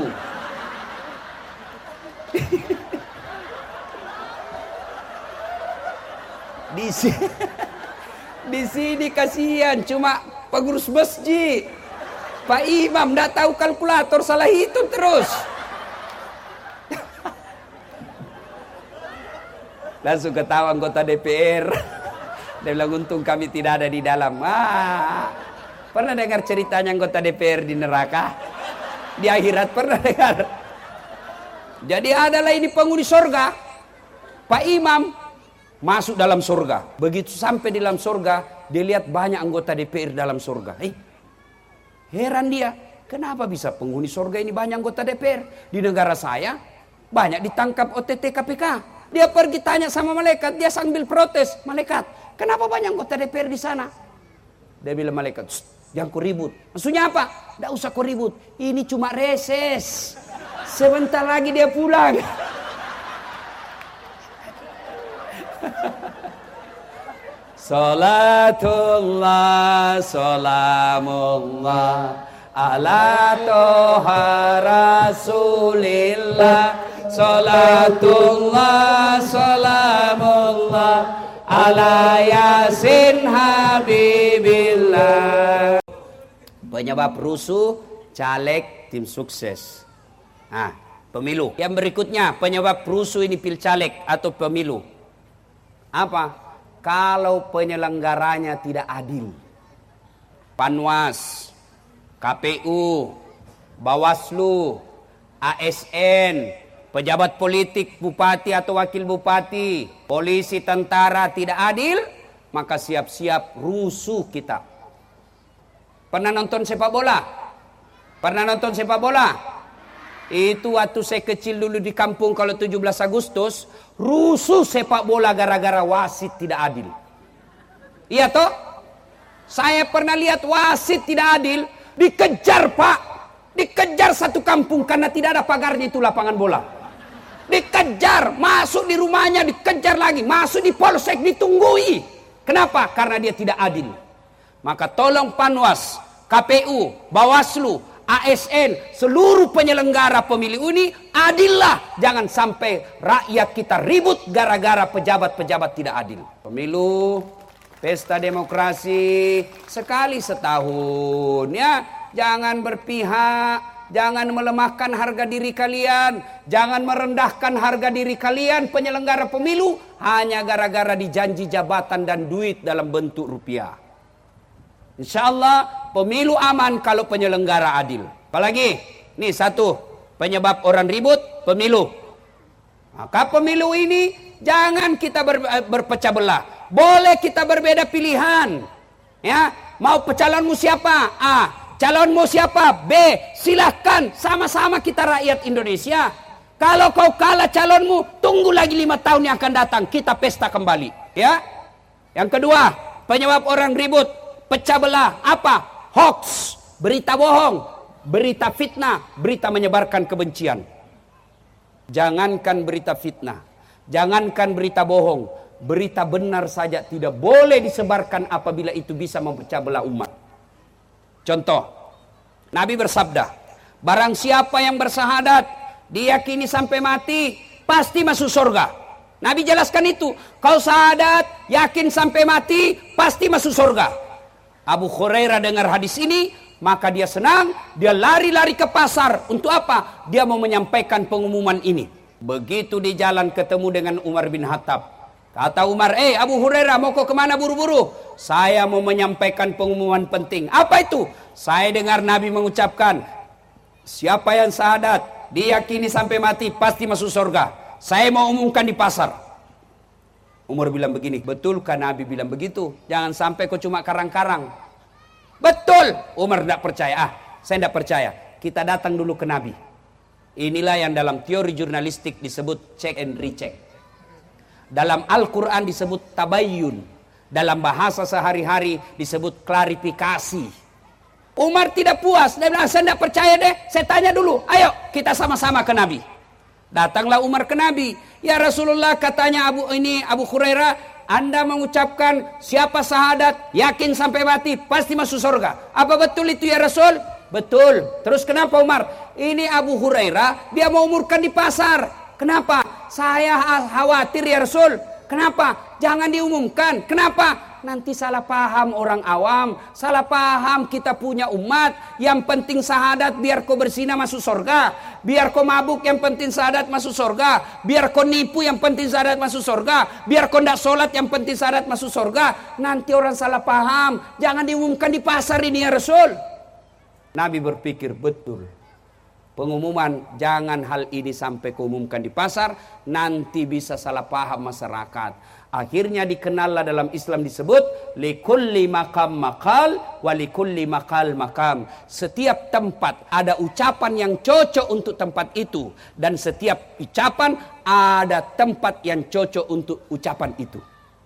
[SPEAKER 1] Di sini, di sini kasihan cuma pengurus masjid. Pak Imam tidak tahu kalkulator, salah hitung terus. Langsung ketawa anggota D P R. Dia bilang untung kami tidak ada di dalam. Ah, pernah dengar ceritanya anggota D P R di neraka? Di akhirat pernah dengar? Jadi adalah ini penghuni surga. Pak Imam masuk dalam surga. Begitu sampai di dalam surga, dia lihat banyak anggota D P R dalam surga. Eh, heran dia. Kenapa bisa penghuni surga ini banyak anggota D P R? Di negara saya banyak ditangkap O T T K P K. Dia pergi tanya sama malaikat, dia sambil protes. Malaikat, kenapa banyak anggota D P R di sana? Dia bilang malaikat, jangan kau ribut. Maksudnya apa? Tidak usah kau ribut. Ini cuma reses. Sebentar lagi dia pulang. Salatullah, salamullah ala toha rasulillah. Salatullah, salamullah ala yasin habibillah. Penyebab rusuh caleg tim sukses. Nah, pemilu. Yang berikutnya penyebab rusuh ini pilcaleg atau pemilu. Apa? Kalau penyelenggaranya tidak adil. Panwas, K P U, Bawaslu, A S N, pejabat politik, bupati atau wakil bupati, polisi, tentara tidak adil, maka siap-siap rusuh kita. Pernah nonton sepak bola? Pernah nonton sepak bola? Itu waktu saya kecil dulu di kampung, kalau tujuh belas Agustus, rusuh sepak bola gara-gara wasit tidak adil. Iya toh? Saya pernah lihat wasit tidak adil, dikejar Pak. Dikejar satu kampung karena tidak ada pagarnya itu lapangan bola. Dikejar, masuk di rumahnya, dikejar lagi, masuk di polsek, ditunggui. Kenapa? Karena dia tidak adil. Maka tolong Panwas, K P U, Bawaslu, A S N, seluruh penyelenggara pemilu ini adillah. Jangan sampai rakyat kita ribut gara-gara pejabat-pejabat tidak adil. Pemilu, pesta demokrasi, sekali setahun ya. Jangan berpihak, jangan melemahkan harga diri kalian, jangan merendahkan harga diri kalian penyelenggara pemilu hanya gara-gara dijanji jabatan dan duit dalam bentuk rupiah. Insya Allah pemilu aman kalau penyelenggara adil. Apalagi, nih satu penyebab orang ribut, pemilu. Maka pemilu ini jangan kita ber, berpecah belah. Boleh kita berbeda pilihan. Ya, mau calonmu siapa? A. Calonmu siapa? B. Silahkan, sama-sama kita rakyat Indonesia. Kalau kau kalah calonmu, tunggu lagi lima tahun yang akan datang, kita pesta kembali. Ya. Yang kedua, penyebab orang ribut, pecah belah, apa? Hoax, berita bohong, berita fitnah, berita menyebarkan kebencian. Jangankan berita fitnah, jangankan berita bohong, berita benar saja tidak boleh disebarkan apabila itu bisa memecah belah umat. Contoh, Nabi bersabda, barang siapa yang bersahadat, diyakini sampai mati, pasti masuk surga. Nabi jelaskan itu, kau sahadat, yakin sampai mati, pasti masuk surga. Abu Hurairah dengar hadis ini, maka dia senang, dia lari-lari ke pasar. Untuk apa? Dia mau menyampaikan pengumuman ini. Begitu di jalan ketemu dengan Umar bin Khattab. Kata Umar, eh Abu Hurairah mau kau kemana buru-buru? Saya mau menyampaikan pengumuman penting. Apa itu? Saya dengar Nabi mengucapkan, siapa yang sahadat, diyakini sampai mati, pasti masuk surga. Saya mau umumkan di pasar. Umar bilang begini, betulkah Nabi bilang begitu? Jangan sampai kau cuma karang-karang. Betul. Umar tidak percaya. Ah, saya tidak percaya. Kita datang dulu ke Nabi. Inilah yang dalam teori jurnalistik disebut check and recheck. Dalam Al-Quran disebut tabayyun. Dalam bahasa sehari-hari disebut klarifikasi. Umar tidak puas. Dia bilang, saya tidak percaya deh. Saya tanya dulu. Ayo kita sama-sama ke Nabi. Datanglah Umar ke Nabi. Ya Rasulullah, katanya Abu ini Abu Hurairah, Anda mengucapkan siapa sahadat, yakin sampai mati, pasti masuk surga. Apa betul itu ya Rasul? Betul. Terus kenapa Umar? Ini Abu Hurairah, dia mau umurkan di pasar. Kenapa? Saya khawatir ya Rasul. Kenapa? Jangan diumumkan. Kenapa? Nanti salah paham orang awam. Salah paham kita punya umat. Yang penting sahadat, biar kau berzina masuk surga. Biar kau mabuk, yang penting sahadat masuk surga. Biar kau nipu, yang penting sahadat masuk surga. Biar kau tidak sholat, yang penting sahadat masuk surga. Nanti orang salah paham. Jangan diumumkan di pasar ini ya Rasul. Nabi berpikir betul. Pengumuman jangan hal ini sampai keumumkan di pasar, nanti bisa salah paham masyarakat. Akhirnya dikenallah dalam Islam disebut likulli maqam maqal wa likulli maqal maqam. Setiap tempat ada ucapan yang cocok untuk tempat itu, dan setiap ucapan ada tempat yang cocok untuk ucapan itu.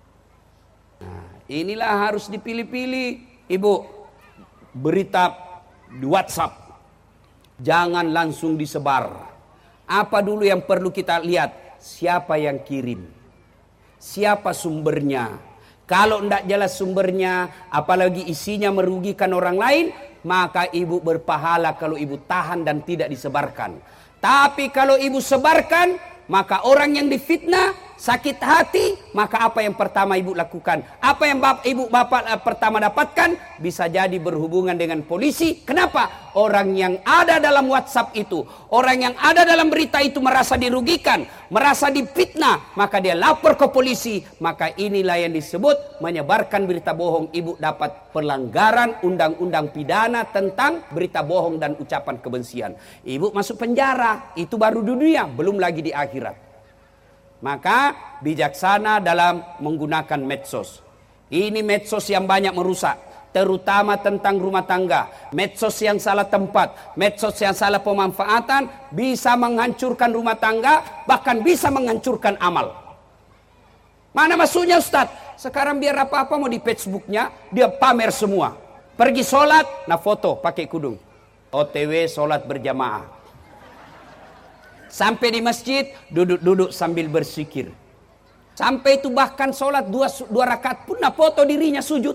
[SPEAKER 1] Nah, inilah harus dipilih-pilih, Ibu. Berita di WhatsApp jangan langsung disebar. Apa dulu yang perlu kita lihat? Siapa yang kirim? Siapa sumbernya? Kalau tidak jelas sumbernya, apalagi isinya merugikan orang lain, maka ibu berpahala kalau ibu tahan dan tidak disebarkan. Tapi kalau ibu sebarkan, maka orang yang difitnah sakit hati, maka apa yang pertama ibu lakukan? Apa yang bap, ibu bapak uh, pertama dapatkan? Bisa jadi berhubungan dengan polisi. Kenapa? Orang yang ada dalam WhatsApp itu, orang yang ada dalam berita itu merasa dirugikan, merasa difitnah, maka dia lapor ke polisi. Maka inilah yang disebut menyebarkan berita bohong. Ibu dapat pelanggaran undang-undang pidana tentang berita bohong dan ucapan kebencian. Ibu masuk penjara, itu baru dunia, belum lagi di akhirat. Maka bijaksana dalam menggunakan medsos. Ini medsos yang banyak merusak, terutama tentang rumah tangga. Medsos yang salah tempat, medsos yang salah pemanfaatan bisa menghancurkan rumah tangga, bahkan bisa menghancurkan amal. Mana maksudnya Ustadz? Sekarang biar apa-apa mau di Facebooknya, dia pamer semua. Pergi sholat, nah foto pakai kudung. O T W sholat berjamaah. Sampai di masjid, duduk-duduk sambil berzikir. Sampai itu bahkan sholat dua, dua rakaat pun, nah foto dirinya sujud.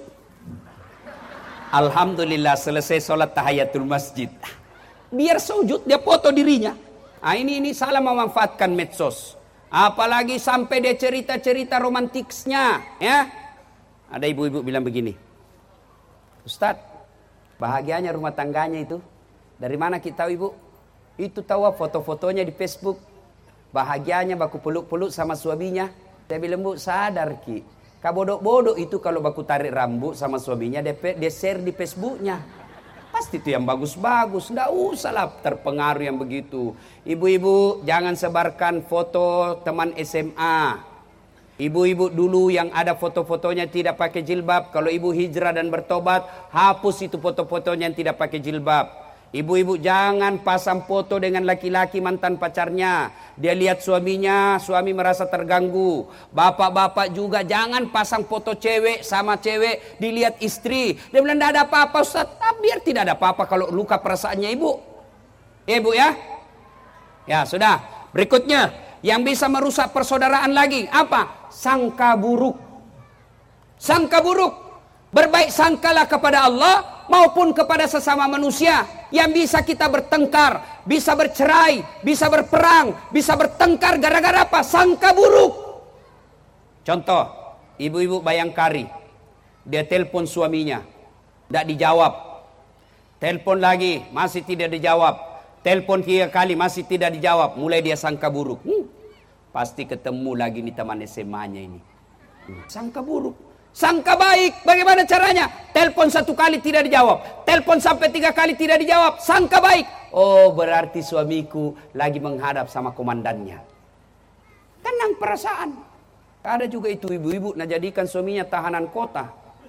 [SPEAKER 1] Alhamdulillah selesai sholat tahiyatul masjid. Biar sujud, dia foto dirinya. Nah, ini, ini salah memanfaatkan medsos. Apalagi sampai dia cerita-cerita romantiknya. Ya. Ada ibu-ibu bilang begini. Ustadz, bahagianya rumah tangganya itu. Dari mana kita tahu ibu? Itu tahu foto-fotonya di Facebook. Bahagianya baku peluk-peluk sama suaminya. Saya bilang, bu sadar ki, kabodok-bodok itu kalau baku tarik rambut sama suaminya, dia, dia share di Facebooknya. Pasti itu yang bagus-bagus. Nggak usah lah terpengaruh yang begitu. Ibu-ibu jangan sebarkan foto teman S M A. Ibu-ibu dulu yang ada foto-fotonya tidak pakai jilbab, kalau ibu hijrah dan bertobat, hapus itu foto-fotonya yang tidak pakai jilbab. Ibu-ibu jangan pasang foto dengan laki-laki mantan pacarnya. Dia lihat suaminya, suami merasa terganggu. Bapak-bapak juga jangan pasang foto cewek sama cewek, dilihat istri. Dia bilang tidak ada apa-apa Ustaz. Ah, biar tidak ada apa-apa kalau luka perasaannya ibu. Ibu ya. Ya sudah. Berikutnya, yang bisa merusak persaudaraan lagi. Apa? Sangka buruk. Sangka buruk. Berbaik sangkalah kepada Allah maupun kepada sesama manusia. Yang bisa kita bertengkar, bisa bercerai, bisa berperang, bisa bertengkar gara-gara apa? Sangka buruk. Contoh, ibu-ibu Bayangkari. Dia telepon suaminya, tidak dijawab. Telepon lagi, masih tidak dijawab. Telepon tiga kali, masih tidak dijawab. Mulai dia sangka buruk. Hmm, pasti ketemu lagi nih teman S M A-nya ini. Hmm, sangka buruk. Sangka baik, bagaimana caranya? Telepon satu kali tidak dijawab. Telepon sampai tiga kali tidak dijawab. Sangka baik. Oh, berarti suamiku lagi menghadap sama komandannya. Tenang perasaan. Ada juga itu ibu-ibu nak jadikan suaminya tahanan kota.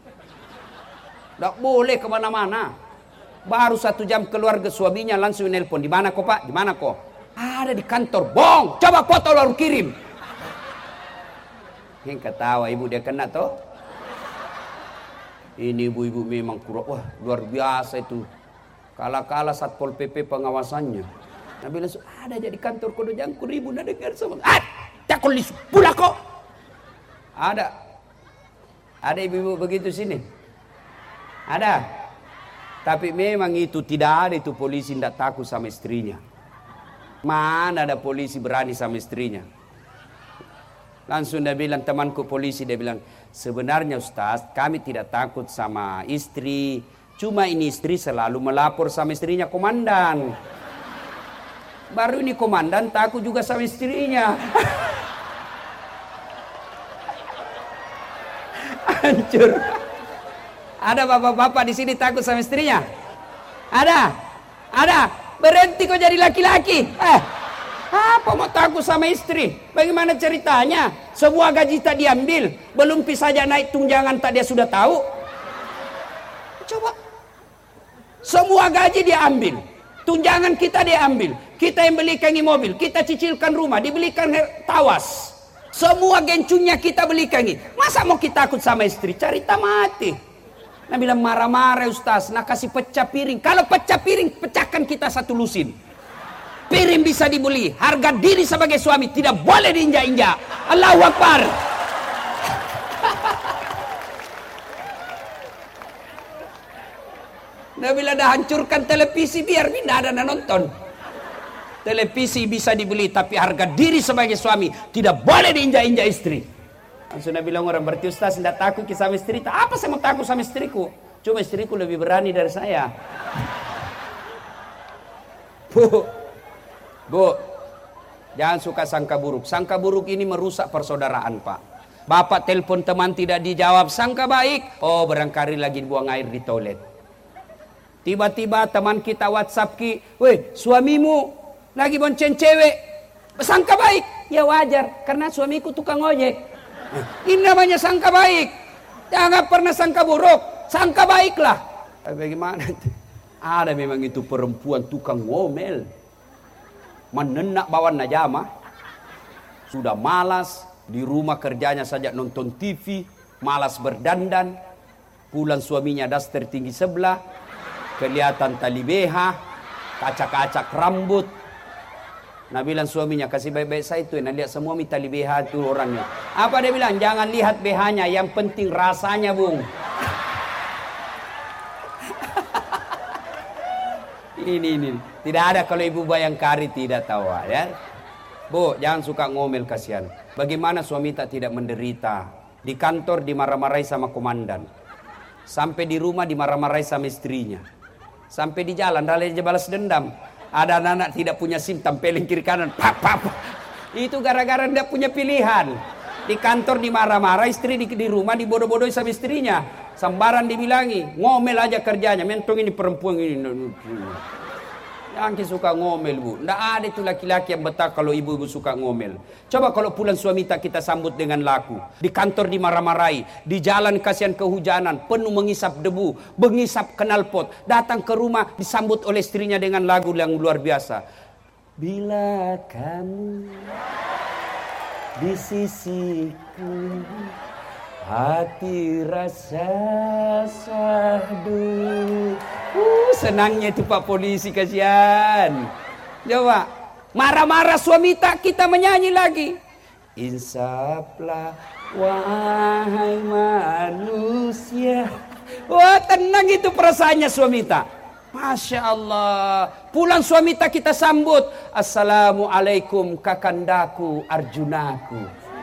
[SPEAKER 1] Tak boleh kemana-mana. Baru satu jam keluar ke suaminya langsung nelpon. Di mana kok pak? Di mana kok? Ada di kantor. Bong, coba foto lalu kirim. Yang ketawa ibu dia kena toh. Ini ibu-ibu memang kurang, wah luar biasa itu. Kala-kala Satpol P P pengawasannya. Nah bilang, ada jadi kantor kodo jangkur ibu nak dengar sama. Ah, tak kulis pula kok. Ada. Ada ibu-ibu begitu sini. Ada. Tapi memang itu tidak ada itu polisi tidak takut sama istrinya. Mana ada polisi berani sama istrinya. Langsung dia bilang, temanku polisi, dia bilang, sebenarnya Ustaz, kami tidak takut sama istri. Cuma ini istri selalu melapor sama istrinya komandan. Baru ini komandan takut juga sama istrinya. Hancur. Ada bapak-bapak di sini takut sama istrinya? Ada? Ada? Berhenti kok jadi laki-laki. Eh. Apa mau takut sama istri? Bagaimana ceritanya? Semua gaji tak diambil, belum saja naik tunjangan tak dia sudah tahu. Coba. Semua gaji dia ambil, tunjangan kita dia ambil. Kita yang belikan mobil, kita cicilkan rumah, dibelikan tawas. Semua gencungnya kita belikan. Masa mau kita takut sama istri? Cerita mati. Nah bilang marah-marah Ustaz, nah kasih pecah piring. Kalau pecah piring, pecahkan kita satu lusin. Piring bisa dibeli, harga diri sebagai suami tidak boleh diinjak-injak. Allahu Akbar. Dia bilang dah hancurkan televisi biar tidak ada yang nonton. Televisi bisa dibeli tapi harga diri sebagai suami tidak boleh diinjak-injak istri. Langsung dia bilang orang, berarti Ustaz tidak takut sama istri. Apa saya mau takut sama istriku? Cuma istriku lebih berani dari saya. Bu, bu, jangan suka sangka buruk. Sangka buruk ini merusak persaudaraan, Pak. Bapak telepon teman tidak dijawab, sangka baik. Oh, barangkali lagi buang air di toilet. Tiba-tiba teman kita WhatsApp ki, weh, suamimu lagi bonceng cewek. Sangka baik. Ya wajar, karena suamiku tukang ojek. Ini namanya sangka baik. Jangan pernah sangka buruk. Sangka baiklah. Bagaimana? Ada memang itu perempuan tukang ngomel. Menenak bawan najama. Sudah malas. Di rumah kerjanya saja nonton T V. Malas berdandan. Pulang suaminya daster tinggi sebelah. Kelihatan tali beha. Kacak-kacak rambut. Nah bilang suaminya, kasih baik-baik saya itu. Nah lihat semua mi tali beha itu orangnya. Apa dia bilang? Jangan lihat behanya. Yang penting rasanya, Bung. Ini, ini. Tidak ada kalau ibu Bayangkari tidak tahu ya. Bu, jangan suka ngomel, kasihan. Bagaimana suami tak tidak menderita? Di kantor dimarah-marahi sama komandan. Sampai di rumah dimarah-marahi sama istrinya. Sampai di jalan dia balas dendam. Ada anak-anak tidak punya SIM, tampelin kiri kanan. Pap, pap. Itu gara-gara tidak punya pilihan. Di kantor dimarah-marah, istri di, di rumah dibodoh-bodohi sama istrinya. Sambaran dibilangi, ngomel aja kerjanya. Mentong ini perempuan ini. Yang suka ngomel, Bu. Nggak ada itu laki-laki yang betah kalau ibu-ibu suka ngomel. Coba kalau pulang suami tak kita sambut dengan laku. Di kantor dimarah-marahi. Di jalan kasihan kehujanan. Penuh mengisap debu. Mengisap knalpot. Datang ke rumah disambut oleh istrinya dengan lagu yang luar biasa. Bila kamu di sisiku, hati rasa sahdu. Uh, senangnya itu Pak Polisi, kasihan. Coba, marah-marah suami tak kita menyanyi lagi. Insaflah wahai manusia. Wah, tenang itu perasaannya suami tak. Masya Allah. Pulang suami tak kita sambut. Assalamualaikum kakandaku Arjunaku.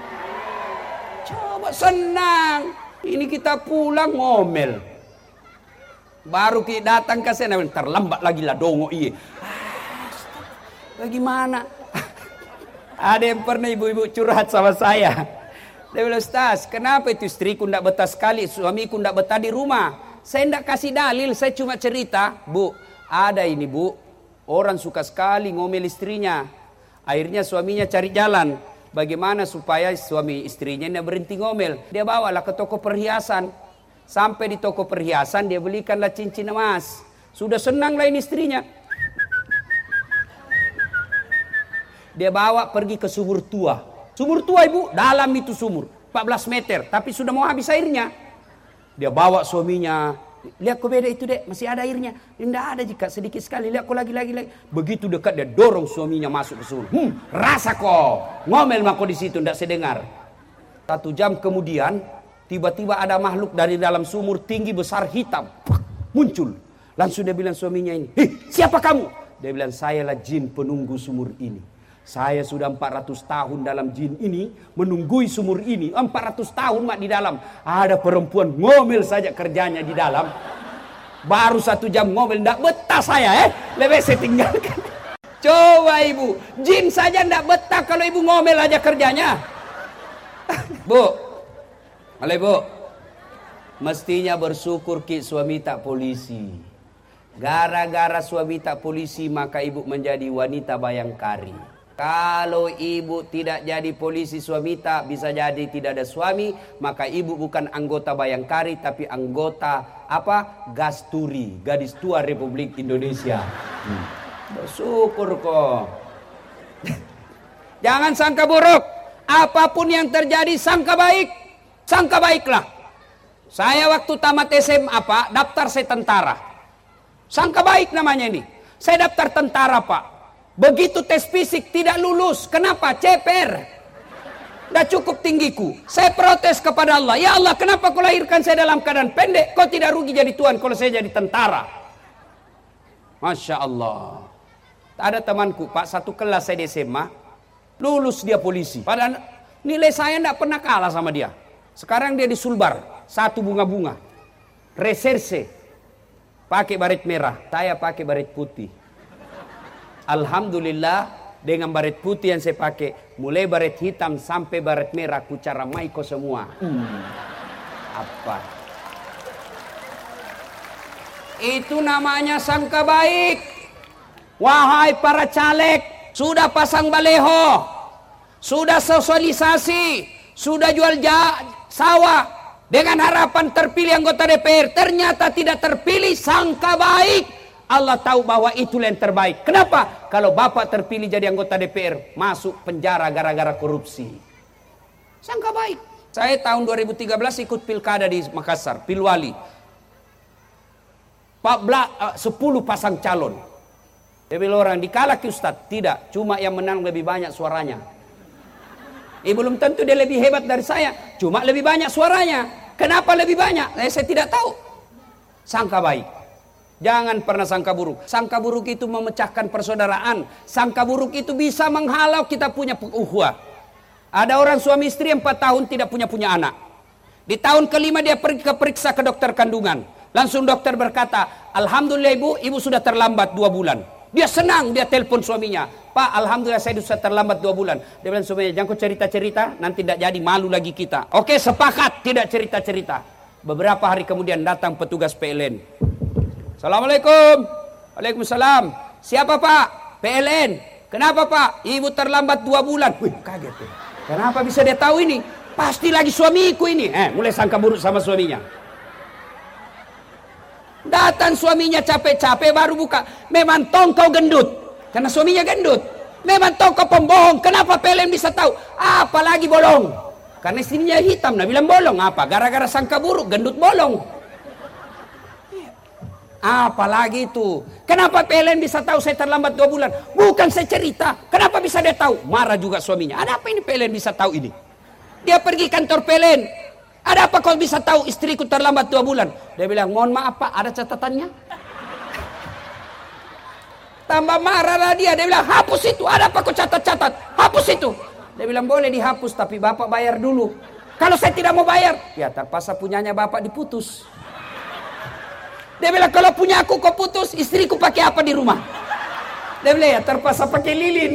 [SPEAKER 1] Coba senang. Ini kita pulang ngomel. Baru kita datang ke sana, terlambat lagi lah dongo iya. Bagaimana? Ada yang pernah ibu-ibu curhat sama saya. Dia bilang, Ustaz, kenapa itu istriku tidak betah sekali, suamiku tidak betah di rumah. Saya tidak kasih dalil, saya cuma cerita. Bu, ada ini bu, orang suka sekali ngomel istrinya. Akhirnya suaminya cari jalan. Bagaimana supaya suami istrinya tidak berhenti ngomel. Dia bawalah ke toko perhiasan. Sampai di toko perhiasan dia belikanlah cincin emas. Sudah senanglah ini istrinya. Dia bawa pergi ke sumur tua. Sumur tua ibu, dalam itu sumur. empat belas meter, tapi sudah mau habis airnya. Dia bawa suaminya. Lihat kok beda itu dek, masih ada airnya. Tidak ada jika sedikit sekali. Lihat kok lagi-lagi. lagi. Begitu dekat dia dorong suaminya masuk ke sumur. Hmm, rasa kok. Ngomel mako di situ, tidak sedengar. Satu jam kemudian, tiba-tiba ada makhluk dari dalam sumur tinggi besar hitam. Muncul. Langsung dia bilang suaminya ini. Hei, siapa kamu? Dia bilang, sayalah jin penunggu sumur ini. Saya sudah empat ratus tahun dalam jin ini. Menunggui sumur ini. empat ratus tahun mak di dalam. Ada perempuan ngomel saja kerjanya di dalam. Baru satu jam ngomel. Tidak betah saya eh. Lebih saya tinggalkan. Coba ibu. Jin saja tidak betah kalau ibu ngomel aja kerjanya. Bu. Halo ibu. Mestinya bersyukur ki suami tak polisi. Gara-gara suami tak polisi maka ibu menjadi wanita Bayangkari. Kalau ibu tidak jadi polisi suami tak bisa jadi tidak ada suami, maka ibu bukan anggota Bayangkari tapi anggota apa? Gasturi, Gadis Tua Republik Indonesia. Hmm. Bersyukur kok. Jangan sangka buruk. Apapun yang terjadi sangka baik. Sangka baiklah. Saya waktu tamat S M A Pak, daftar saya tentara. Sangka baik namanya ini. Saya daftar tentara Pak. Begitu tes fisik tidak lulus. Kenapa? Ceper. Tidak cukup tinggiku. Saya protes kepada Allah. Ya Allah, kenapa kau lahirkan saya dalam keadaan pendek? Kau tidak rugi jadi Tuhan kalau saya jadi tentara. Masya Allah. Ada temanku, Pak, satu kelas saya di S M A, lulus dia polisi. Padahal nilai saya tidak pernah kalah sama dia. Sekarang dia di Sulbar, satu bunga-bunga. Reserse, pakai baret merah, saya pakai baret putih. Alhamdulillah, dengan baret putih yang saya pakai, mulai baret hitam sampai baret merah, ku cara maiko semua. Hmm. Apa? Itu namanya sangka baik. Wahai para caleg, sudah pasang baleho, sudah sosialisasi, sudah jual sawah dengan harapan terpilih anggota D P R, ternyata tidak terpilih, sangka baik. Allah tahu bahwa itu yang terbaik. Kenapa? Kalau Bapak terpilih jadi anggota D P R, masuk penjara gara-gara korupsi. Sangka baik. Saya tahun dua ribu tiga belas ikut pilkada di Makassar, Pilwali. empat belas, sepuluh pasang calon. Dia bilang orang dikalaki Ustadz. Tidak, cuma yang menang lebih banyak suaranya. Eh, belum tentu dia lebih hebat dari saya, cuma lebih banyak suaranya. Kenapa lebih banyak? Eh, saya tidak tahu. Sangka baik. Jangan pernah sangka buruk. Sangka buruk itu memecahkan persaudaraan. Sangka buruk itu bisa menghalau kita punya ukhuwah. Ada orang suami istri empat tahun tidak punya punya anak. Di tahun kelima dia pergi ke periksa ke dokter kandungan. Langsung dokter berkata, Alhamdulillah ibu, ibu sudah terlambat dua bulan. Dia senang, dia telepon suaminya. Pak, Alhamdulillah saya sudah terlambat dua bulan. Dia bilang suaminya, jangan kau cerita-cerita, nanti tidak jadi, malu lagi kita. Oke, sepakat, tidak cerita-cerita. Beberapa hari kemudian datang petugas P L N. Assalamualaikum. Waalaikumsalam. Siapa Pak? P L N. Kenapa Pak? Ibu terlambat dua bulan. Wih, kaget tuh. Kenapa bisa dia tahu ini? Pasti lagi suamiku ini. Eh, mulai sangka buruk sama suaminya. Datang suaminya capek-capek baru buka. Memang tong kau gendut. Karena suaminya gendut. Memang tong kau pembohong. Kenapa P L N bisa tahu? Apalagi bolong. Karena istrinya hitam. Nah bilang bolong. Apa? Gara-gara sangka buruk. Gendut bolong. Apalagi itu. Kenapa P L N bisa tahu saya terlambat dua bulan? Bukan saya cerita. Kenapa bisa dia tahu? Marah juga suaminya. Ada apa ini P L N bisa tahu ini? Dia pergi kantor P L N. Ada apa kau bisa tahu istriku terlambat dua bulan? Dia bilang, mohon maaf Pak, ada catatannya? Tambah marahlah dia. Dia bilang, hapus itu. Ada apa kau catat-catat? Hapus itu. Dia bilang, boleh dihapus, tapi Bapak bayar dulu. Kalau saya tidak mau bayar, ya terpaksa punyanya Bapak diputus. Dia bilang, kalau punya aku kau putus, istriku pakai apa di rumah? Dia bilang, ya terpaksa pakai lilin.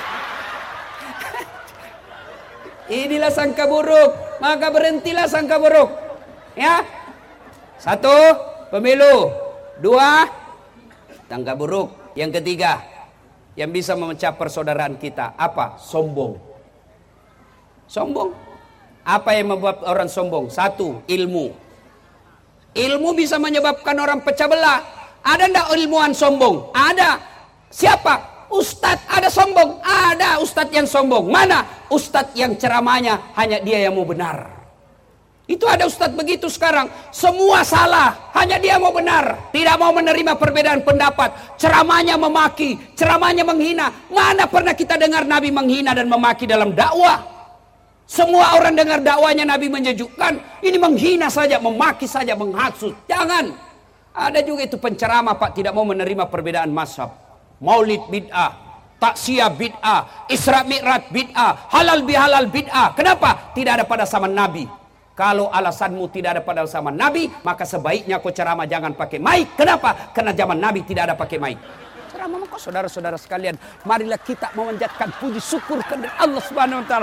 [SPEAKER 1] Inilah sangka buruk. Maka berhentilah sangka buruk. Ya. Satu, pemilu. Dua, sangka buruk. Yang ketiga, yang bisa memecah persaudaraan kita. Apa? Sombong. Sombong. Apa yang membuat orang sombong? Satu, ilmu. Ilmu bisa menyebabkan orang pecah belah. Ada ndak ilmuwan sombong? Ada. Siapa? Ustadz ada sombong, ada ustadz yang sombong. Mana? Ustadz yang ceramahnya hanya dia yang mau benar. Itu ada ustadz begitu sekarang. Semua salah, hanya dia mau benar. Tidak mau menerima perbedaan pendapat. Ceramahnya memaki, ceramahnya menghina. Mana pernah kita dengar Nabi menghina dan memaki dalam dakwah? Semua orang dengar dakwanya Nabi menyejukkan. Ini menghina saja, memaki saja, menghasut. Jangan. Ada juga itu penceramah Pak tidak mau menerima perbedaan mazhab. Maulid bid'ah, taksiyah bid'ah, Isra Mi'raj bid'ah, halal bihalal bid'ah. Kenapa? Tidak ada pada zaman Nabi. Kalau alasanmu tidak ada pada zaman Nabi, maka sebaiknya kau ceramah jangan pakai mic. Kenapa? Karena zaman Nabi tidak ada pakai mic. Ceramah kau saudara-saudara sekalian, marilah kita memanjatkan puji syukur kepada Allah Subhanahu wa taala.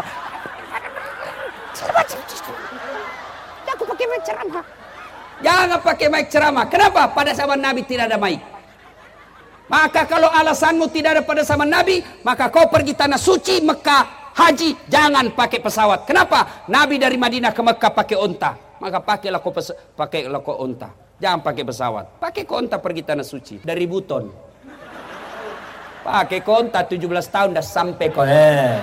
[SPEAKER 1] Jangan pakai mic ceramah. Jangan pakai mic ceramah. Kenapa? Pada zaman Nabi tidak ada mic. Maka kalau alasanmu tidak ada pada zaman Nabi, maka kau pergi tanah suci Mekah haji, jangan pakai pesawat. Kenapa? Nabi dari Madinah ke Mekah pakai onta. Maka pakailah kau pakailah kau onta. Jangan pakai pesawat. Pakai kau onta pergi tanah suci dari Buton. Pakai kau onta tujuh belas tahun dah sampai kau. Eh.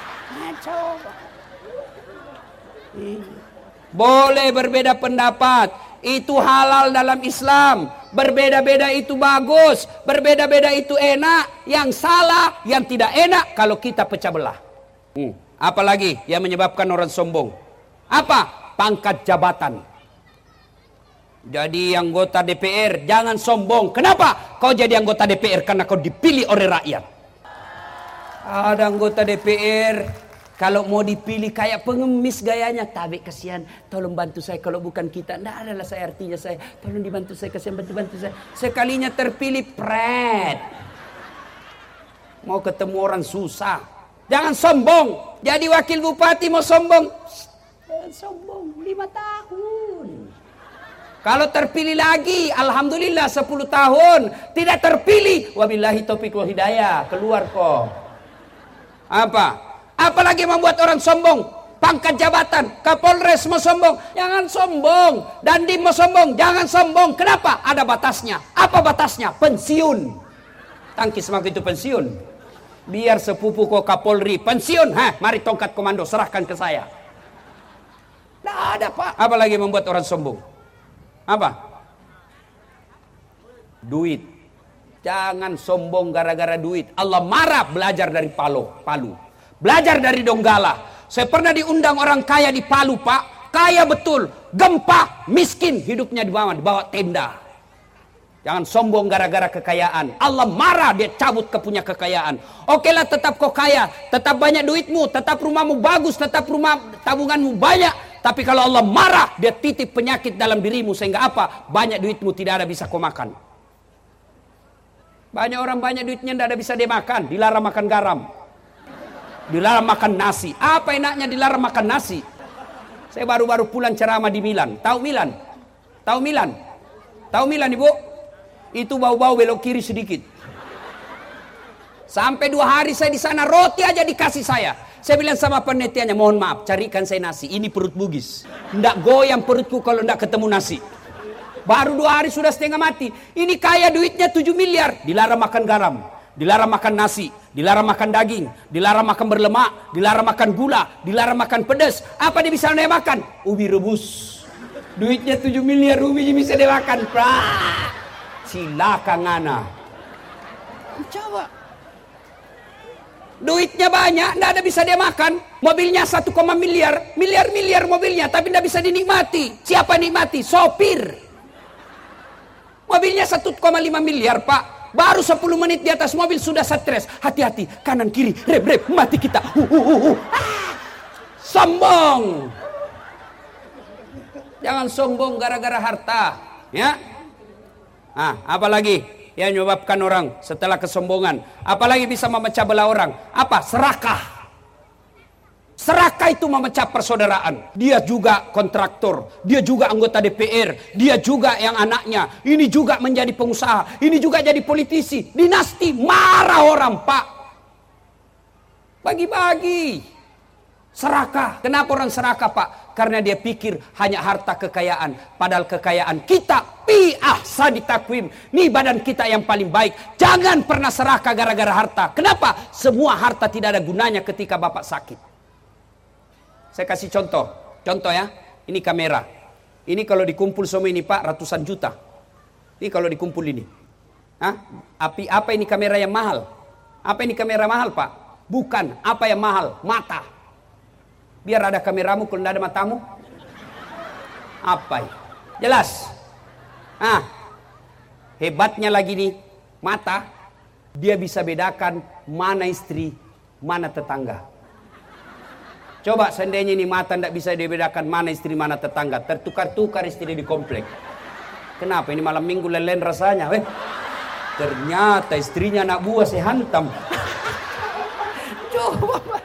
[SPEAKER 1] Boleh berbeda pendapat. Itu halal dalam Islam. Berbeda-beda itu bagus. Berbeda-beda itu enak. Yang salah, yang tidak enak kalau kita pecah belah. Hmm. Apalagi yang menyebabkan orang sombong? Apa? Pangkat jabatan. Jadi anggota D P R jangan sombong. Kenapa? Kau jadi anggota D P R karena kau dipilih oleh rakyat. Ada anggota D P R kalau mau dipilih kayak pengemis gayanya. Tabe kasihan, tolong bantu saya. Kalau bukan kita, nggak adalah saya artinya saya. Tolong dibantu saya, kasihan bantu-bantu saya. Sekalinya terpilih, pret. Mau ketemu orang susah. Jangan sombong. Jadi wakil bupati mau sombong. Jangan sombong, lima tahun. Kalau terpilih lagi, alhamdulillah sepuluh tahun. Tidak terpilih, wabillahi taufiq wal hidayah. Keluar kok. Apa? Apalagi membuat orang sombong. Pangkat jabatan, Kapolres mau sombong. Jangan sombong. Dandim mau sombong. Jangan sombong. Kenapa? Ada batasnya. Apa batasnya? Pensiun. Tangkis waktu itu pensiun. Biar sepupu kok Kapolri pensiun. Hah, mari tongkat komando serahkan ke saya. Tidak ada pak. Apalagi membuat orang sombong. Apa? Duit. Jangan sombong gara-gara duit. Allah marah. Belajar dari Palu. Palu. Belajar dari Donggala. Saya pernah diundang orang kaya di Palu pak. Kaya betul. Gempa. Miskin. Hidupnya di bawah. Di bawah tenda. Jangan sombong gara-gara kekayaan. Allah marah. Dia cabut ke punya kekayaan. Oke lah tetap kau kaya. Tetap banyak duitmu. Tetap rumahmu bagus. Tetap rumah tabunganmu banyak. Tapi kalau Allah marah, dia titip penyakit dalam dirimu. Sehingga apa? Banyak duitmu tidak ada bisa kau makan. Banyak orang banyak duitnya tidak ada bisa dia makan. Dilarang makan garam. Dilarang makan nasi. Apa enaknya dilarang makan nasi? Saya baru-baru pulang ceramah di Milan. Tahu Milan? Tahu Milan? Tahu Milan ibu? Itu bau-bau belok kiri sedikit. Sampai dua hari saya di sana, roti aja dikasih saya. Saya bilang sama penelitiannya, mohon maaf, carikan saya nasi. Ini perut bugis. Nggak goyang perutku kalau nggak ketemu nasi. Baru dua hari sudah setengah mati. Ini kaya duitnya tujuh miliar. Dilarang makan garam. Dilarang makan nasi. Dilarang makan daging. Dilarang makan berlemak. Dilarang makan gula. Dilarang makan pedas. Apa dia bisa dia makan? Ubi rebus. Duitnya tujuh miliar, ubi bisa dia makan. Prah. Silakan ngana. Coba. Duitnya banyak, tidak ada bisa dia makan. Mobilnya satu koma miliar, miliar-miliar mobilnya, tapi tidak bisa dinikmati. Siapa nikmati? Sopir. Mobilnya satu koma lima miliar pak. Baru sepuluh menit di atas mobil sudah stres. Hati-hati, kanan kiri, rem-rem, mati kita. Uh, uh, uh, uh. Ah, sombong. Jangan sombong gara-gara harta. Ya. Ah, apa lagi? Yang menyebabkan orang setelah kesombongan. Apalagi bisa memecah belah orang. Apa? Serakah. Serakah itu memecah persaudaraan. Dia juga kontraktor. Dia juga anggota D P R. Dia juga yang anaknya. Ini juga menjadi pengusaha. Ini juga jadi politisi. Dinasti. Marah orang pak. Bagi-bagi. Serakah. Kenapa orang serakah pak? Karena dia pikir hanya harta kekayaan. Padahal kekayaan kita pi ahsani takwim. Nih badan kita yang paling baik. Jangan pernah serakah gara-gara harta. Kenapa? Semua harta tidak ada gunanya ketika bapak sakit. Saya kasih contoh. Contoh ya. Ini kamera. Ini kalau dikumpul semua ini pak ratusan juta. Ini kalau dikumpul ini. Hah? Api, apa ini kamera yang mahal? Apa ini kamera mahal pak? Bukan. Apa yang mahal? Mata. Biar ada kameramu kalau tidak ada matamu. Apa ya? Jelas. Ah, hebatnya lagi nih mata. Dia bisa bedakan mana istri, mana tetangga. Coba seandainya ini mata tidak bisa dibedakan mana istri, mana tetangga. Tertukar-tukar istri di komplek. Kenapa? Ini malam minggu lelen rasanya. Eh, ternyata istrinya anak buah saya hantam. Coba.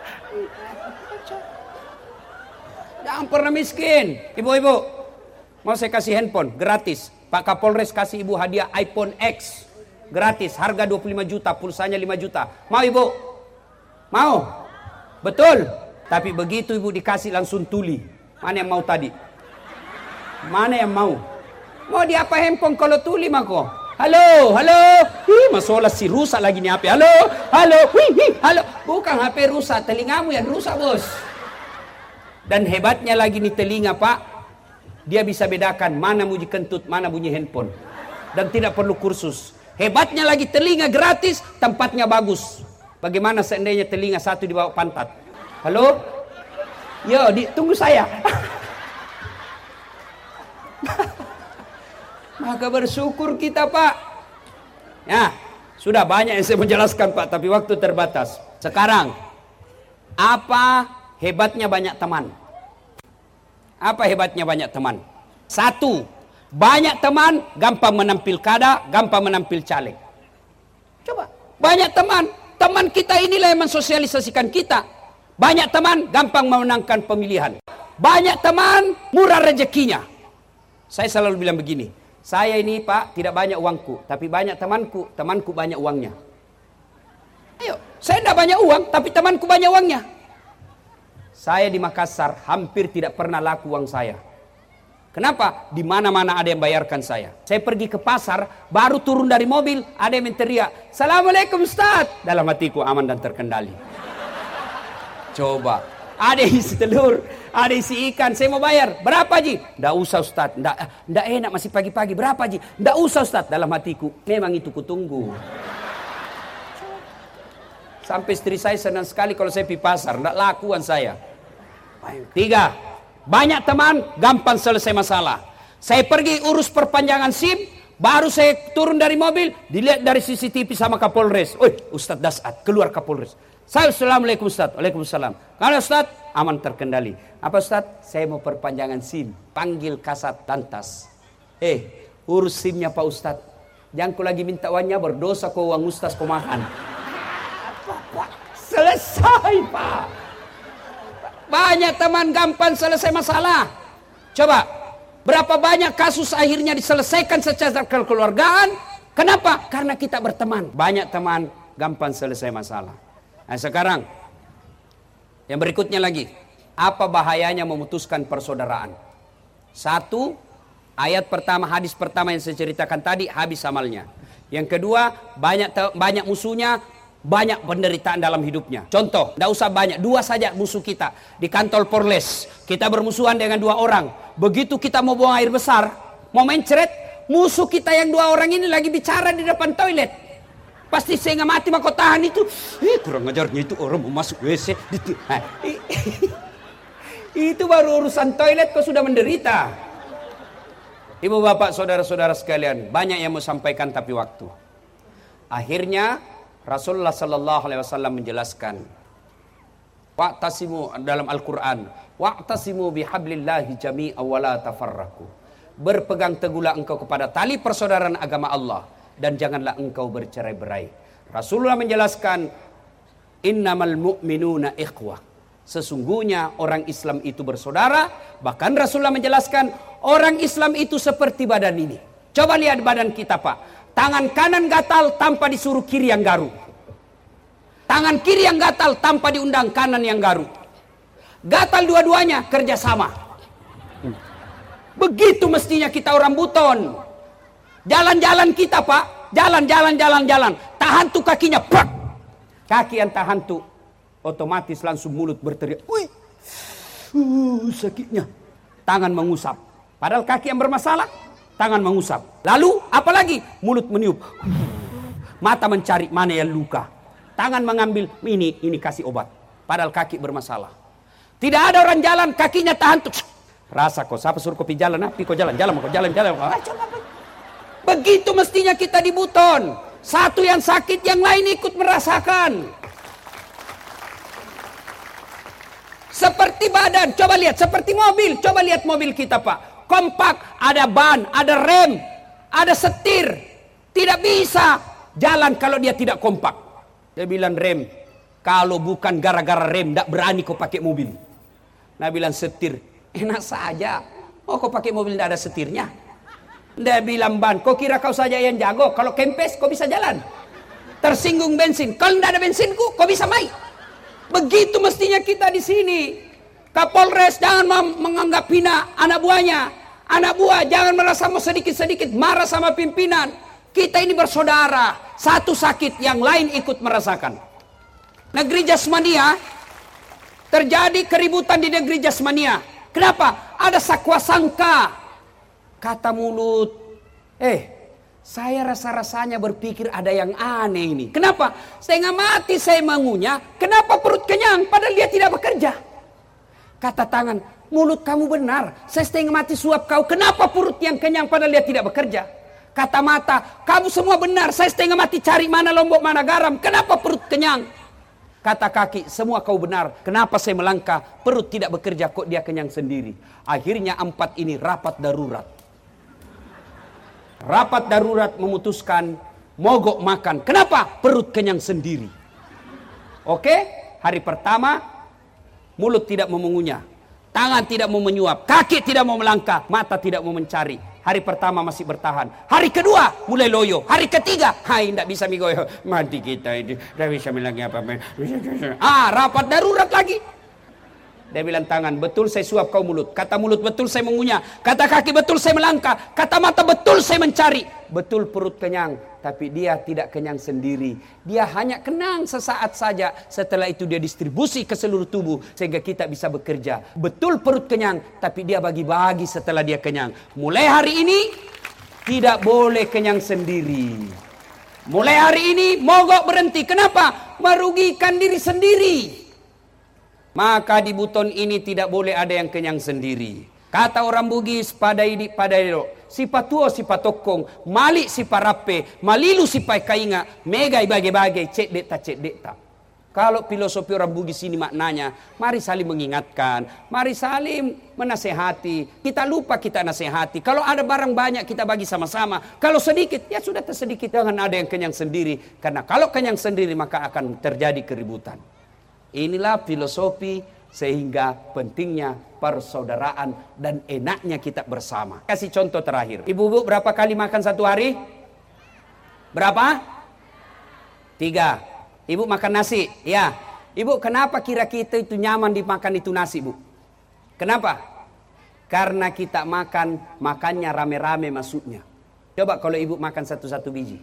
[SPEAKER 1] Jangan pernah miskin. Ibu-ibu, mau saya kasih handphone gratis. Pak Kapolres kasih ibu hadiah iPhone X gratis, harga dua puluh lima juta, pulsanya lima juta. Mau ibu? Mau? Betul. Tapi begitu ibu dikasih langsung tuli. Mana yang mau tadi? Mana yang mau? Mau di apa handphone kalau tuli mako? Halo, halo. Ih, masalah si rusak lagi nih H P. Halo, halo. Wih, wih, halo. Bukan H P rusak, telingamu yang rusak bos. Dan hebatnya lagi nih telinga pak, dia bisa bedakan mana bunyi kentut, mana bunyi handphone. Dan tidak perlu kursus. Hebatnya lagi telinga gratis, tempatnya bagus. Bagaimana seandainya telinga satu di bawah pantat? Halo? Yo, di, tunggu saya. Maka bersyukur kita, Pak. Ya, sudah banyak yang saya menjelaskan, Pak, tapi waktu terbatas. Sekarang, apa hebatnya banyak teman? Apa hebatnya banyak teman? Satu, banyak teman gampang menang pilkada, gampang menang caleg. Coba, banyak teman. Teman kita inilah yang mensosialisasikan kita. Banyak teman gampang memenangkan pemilihan. Banyak teman murah rezekinya. Saya selalu bilang begini, saya ini, Pak, tidak banyak uangku, tapi banyak temanku, temanku banyak uangnya. Ayo, saya tidak banyak uang, tapi temanku banyak uangnya. Saya di Makassar hampir tidak pernah laku uang saya. Kenapa? Di mana-mana ada yang bayarkan saya. Saya pergi ke pasar, baru turun dari mobil, ada yang teriak, "Assalamualaikum Ustaz." Dalam hatiku aman dan terkendali. Coba, ada isi telur, ada isi ikan, saya mau bayar. Berapa, Ji? Nggak usah, Ustaz. Nggak, nggak enak, masih pagi-pagi. Berapa, Ji? Nggak usah, Ustaz. Dalam hatiku, memang itu kutunggu. Sampai istri saya senang sekali kalau saya pergi pasar, nggak lakuan saya. Tiga, banyak teman, gampang selesai masalah. Saya pergi urus perpanjangan SIM, baru saya turun dari mobil, dilihat dari C C T V sama Kapolres. Oi, Ustaz Dasat, keluar Kapolres. Saya, "Assalamualaikum Ustaz." "Waalaikumsalam." "Kalau Ustaz?" "Aman terkendali." "Apa Ustaz?" "Saya mau perpanjangan SIM." Panggil Kasat Lantas. "Eh, urus SIM-nya Pak Ustaz. Jangan ku lagi minta uangnya, berdosa kau uang Ustaz kau makan." Selesai, Pak. Banyak teman gampang selesai masalah. Coba, berapa banyak kasus akhirnya diselesaikan secara kekeluargaan? Kenapa? Karena kita berteman. Banyak teman gampang selesai masalah. Nah, sekarang yang berikutnya lagi, apa bahayanya memutuskan persaudaraan? Satu, ayat pertama, hadis pertama yang saya ceritakan tadi, habis amalnya. Yang kedua, banyak banyak musuhnya, banyak penderitaan dalam hidupnya. Contoh, tidak usah banyak, dua saja musuh kita. Di kantor Polres, kita bermusuhan dengan dua orang. Begitu kita mau buang air besar, mau mencret, musuh kita yang dua orang ini lagi bicara di depan toilet. Pasti saya nggak mati, maka tahan itu. Eh, kurang ajarnya itu orang mau masuk W C. Nah, itu baru urusan toilet kok sudah menderita. Ibu bapak saudara-saudara sekalian, banyak yang mau sampaikan tapi waktu. Akhirnya Rasulullah Sallallahu Alaihi Wasallam menjelaskan, wa'tasimu dalam Al-Quran, wa'tasimu bihablillahi jami'a wa la tafarraku. Berpegang teguhlah engkau kepada tali persaudaraan agama Allah dan janganlah engkau bercerai-berai. Rasulullah menjelaskan, innamal mu'minuna ikhwah. Sesungguhnya orang Islam itu bersaudara. Bahkan Rasulullah menjelaskan, orang Islam itu seperti badan ini. Coba lihat badan kita, Pak. Tangan kanan gatal tanpa disuruh kiri yang garuk. Tangan kiri yang gatal tanpa diundang kanan yang garuk. Gatal dua-duanya kerjasama. Begitu mestinya kita orang buton. Jalan-jalan kita, Pak. Jalan-jalan, jalan-jalan. Tahan tuh kakinya. Prak. Kaki yang tahan tuh. Otomatis langsung mulut berteriak. Wih. Uh, sakitnya. Tangan mengusap. Padahal kaki yang bermasalah. Tangan mengusap. Lalu apalagi? Mulut meniup. Mata mencari mana yang luka. Tangan mengambil ini, ini kasih obat. Padahal kaki bermasalah. Tidak ada orang jalan kakinya tahan tuh. Rasa kok siapa suruh kopi jalan? Api kok jalan, jalan kok jalan, jalan. Begitu mestinya kita di buton. Satu yang sakit, yang lain ikut merasakan. Seperti badan, coba lihat, seperti mobil. Coba lihat mobil kita, Pak. Kompak, ada ban, ada rem, ada setir. Tidak bisa jalan kalau dia tidak kompak. Dia bilang rem, kalau bukan gara-gara rem, tidak berani kau pakai mobil. Nah bilang setir, enak saja. Oh kau pakai mobil tidak ada setirnya. Dia bilang ban, kau kira kau saja yang jago. Kalau kempes kau bisa jalan. Tersinggung bensin, kalau tidak ada bensinku kau bisa main. Begitu mestinya kita di sini. Kapolres jangan menganggap hina anak buahnya. Anak buah jangan merasa mau sedikit-sedikit marah sama pimpinan. Kita ini bersaudara. Satu sakit, yang lain ikut merasakan. Negeri Jasmania, terjadi keributan di negeri Jasmania. Kenapa? Ada sakwa sangka. Kata mulut, eh saya rasa-rasanya berpikir ada yang aneh ini. Kenapa? Setengah mati saya mengunyah. Kenapa perut kenyang padahal dia tidak bekerja? Kata tangan, mulut kamu benar. Saya setengah mati suap kau. Kenapa perut yang kenyang padahal dia tidak bekerja? Kata mata, kamu semua benar, saya setengah mati cari mana lombok mana garam, kenapa perut kenyang? Kata kaki, semua kau benar, kenapa saya melangkah, perut tidak bekerja kok dia kenyang sendiri. Akhirnya empat ini rapat darurat. Rapat darurat memutuskan mogok makan. Kenapa? Perut kenyang sendiri. Oke, hari pertama mulut tidak mau mengunyah, tangan tidak mau menyuap, kaki tidak mau melangkah, mata tidak mau mencari. Hari pertama masih bertahan. Hari kedua mulai loyo. Hari ketiga, hai tidak bisa migoyo. Mati kita ini. Tidak bisa bilang apa. Ah, rapat darurat lagi. Dia bilang tangan, betul saya suap kau mulut. Kata mulut, betul saya mengunyah. Kata kaki, betul saya melangkah. Kata mata, betul saya mencari. Betul perut kenyang. Tapi dia tidak kenyang sendiri. Dia hanya kenyang sesaat saja. Setelah itu dia distribusi ke seluruh tubuh. Sehingga kita bisa bekerja. Betul perut kenyang. Tapi dia bagi-bagi setelah dia kenyang. Mulai hari ini, tidak boleh kenyang sendiri. Mulai hari ini, mogok berhenti. Kenapa? Merugikan diri sendiri. Maka di Buton ini tidak boleh ada yang kenyang sendiri. Kata orang Bugis, padai di padai lo, si patuo si patokong, malik si parape, malilu si pai kainga, megai bagai-bagai, cek deta cek deta. Kalau filosofi orang Bugis ini maknanya, mari saling mengingatkan, mari saling menasehati. Kita lupa kita nasehati. Kalau ada barang banyak kita bagi sama-sama. Kalau sedikit, ya sudah tersedikit, jangan ada yang kenyang sendiri. Karena kalau kenyang sendiri maka akan terjadi keributan. Inilah filosofi sehingga pentingnya persaudaraan dan enaknya kita bersama. Kasih contoh terakhir. Ibu-ibu berapa kali makan satu hari? Berapa? Tiga. Ibu makan nasi? Ya. Ibu kenapa kira kita itu nyaman dimakan itu nasi, Bu? Kenapa? Karena kita makan, makannya rame-rame maksudnya. Coba kalau ibu makan satu-satu biji.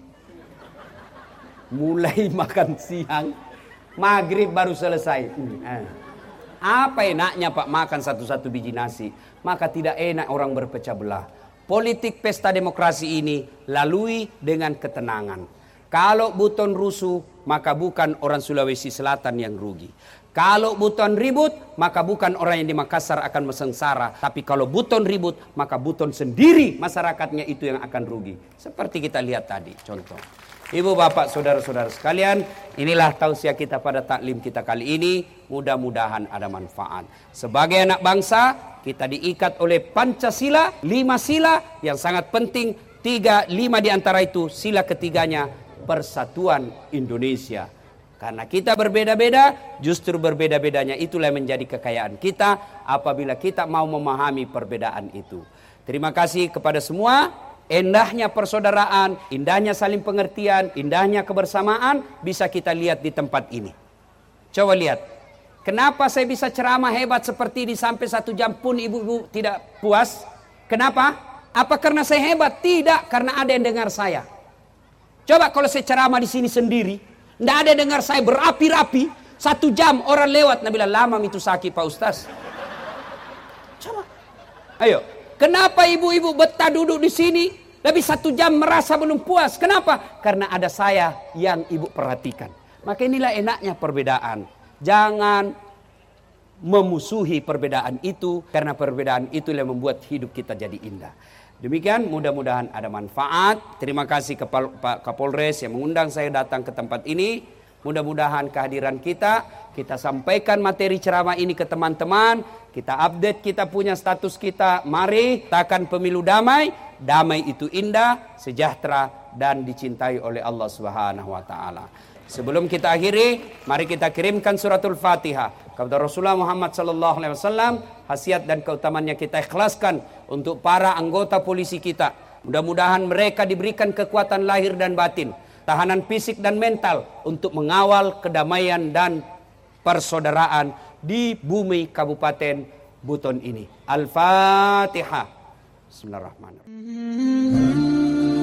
[SPEAKER 1] Mulai makan siang, maghrib baru selesai. Hmm. Apa enaknya Pak makan satu-satu biji nasi? Maka tidak enak orang berpecah belah. Politik pesta demokrasi ini lalui dengan ketenangan. Kalau Buton rusuh, maka bukan orang Sulawesi Selatan yang rugi. Kalau Buton ribut, maka bukan orang yang di Makassar akan mesengsara. Tapi kalau Buton ribut, maka Buton sendiri masyarakatnya itu yang akan rugi. Seperti kita lihat tadi contoh. Ibu bapak saudara-saudara sekalian, inilah tausiah kita pada taklim kita kali ini. Mudah-mudahan ada manfaat. Sebagai anak bangsa, kita diikat oleh Pancasila, lima sila yang sangat penting. Tiga, lima di antara itu, sila ketiganya persatuan Indonesia. Karena kita berbeda-beda, justru berbeda-bedanya itulah yang menjadi kekayaan kita apabila kita mau memahami perbedaan itu. Terima kasih kepada semua. Indahnya persaudaraan, indahnya saling pengertian, indahnya kebersamaan bisa kita lihat di tempat ini. Coba lihat. Kenapa saya bisa ceramah hebat seperti ini sampai satu jam pun ibu-ibu tidak puas? Kenapa? Apa karena saya hebat? Tidak, karena ada yang dengar saya. Coba kalau saya ceramah di sini sendiri, tidak ada yang dengar saya berapi-rapi, satu jam orang lewat, Nabi bilang lama itu sakit Pak Ustaz. Coba, ayo, kenapa ibu-ibu betah duduk di sini, lebih satu jam merasa belum puas? Kenapa? Karena ada saya yang ibu perhatikan. Maka inilah enaknya perbedaan. Jangan memusuhi perbedaan itu, karena perbedaan itu yang membuat hidup kita jadi indah. Demikian, mudah-mudahan ada manfaat. Terima kasih kepada Pak Kapolres yang mengundang saya datang ke tempat ini. Mudah-mudahan kehadiran kita, kita sampaikan materi ceramah ini ke teman-teman. Kita update kita punya status kita. Mari takkan pemilu damai. Damai itu indah, sejahtera, dan dicintai oleh Allah Subhanahu wa Ta'ala. Sebelum kita akhiri, mari kita kirimkan suratul Fatihah kepada Rasulullah Muhammad sallallahu alaihi wasallam. Khasiat dan keutamannya kita ikhlaskan untuk para anggota polisi kita. Mudah-mudahan mereka diberikan kekuatan lahir dan batin, tahanan fisik dan mental untuk mengawal kedamaian dan persaudaraan di bumi Kabupaten Buton ini. Al-Fatihah. Bismillahirrahmanirrahim.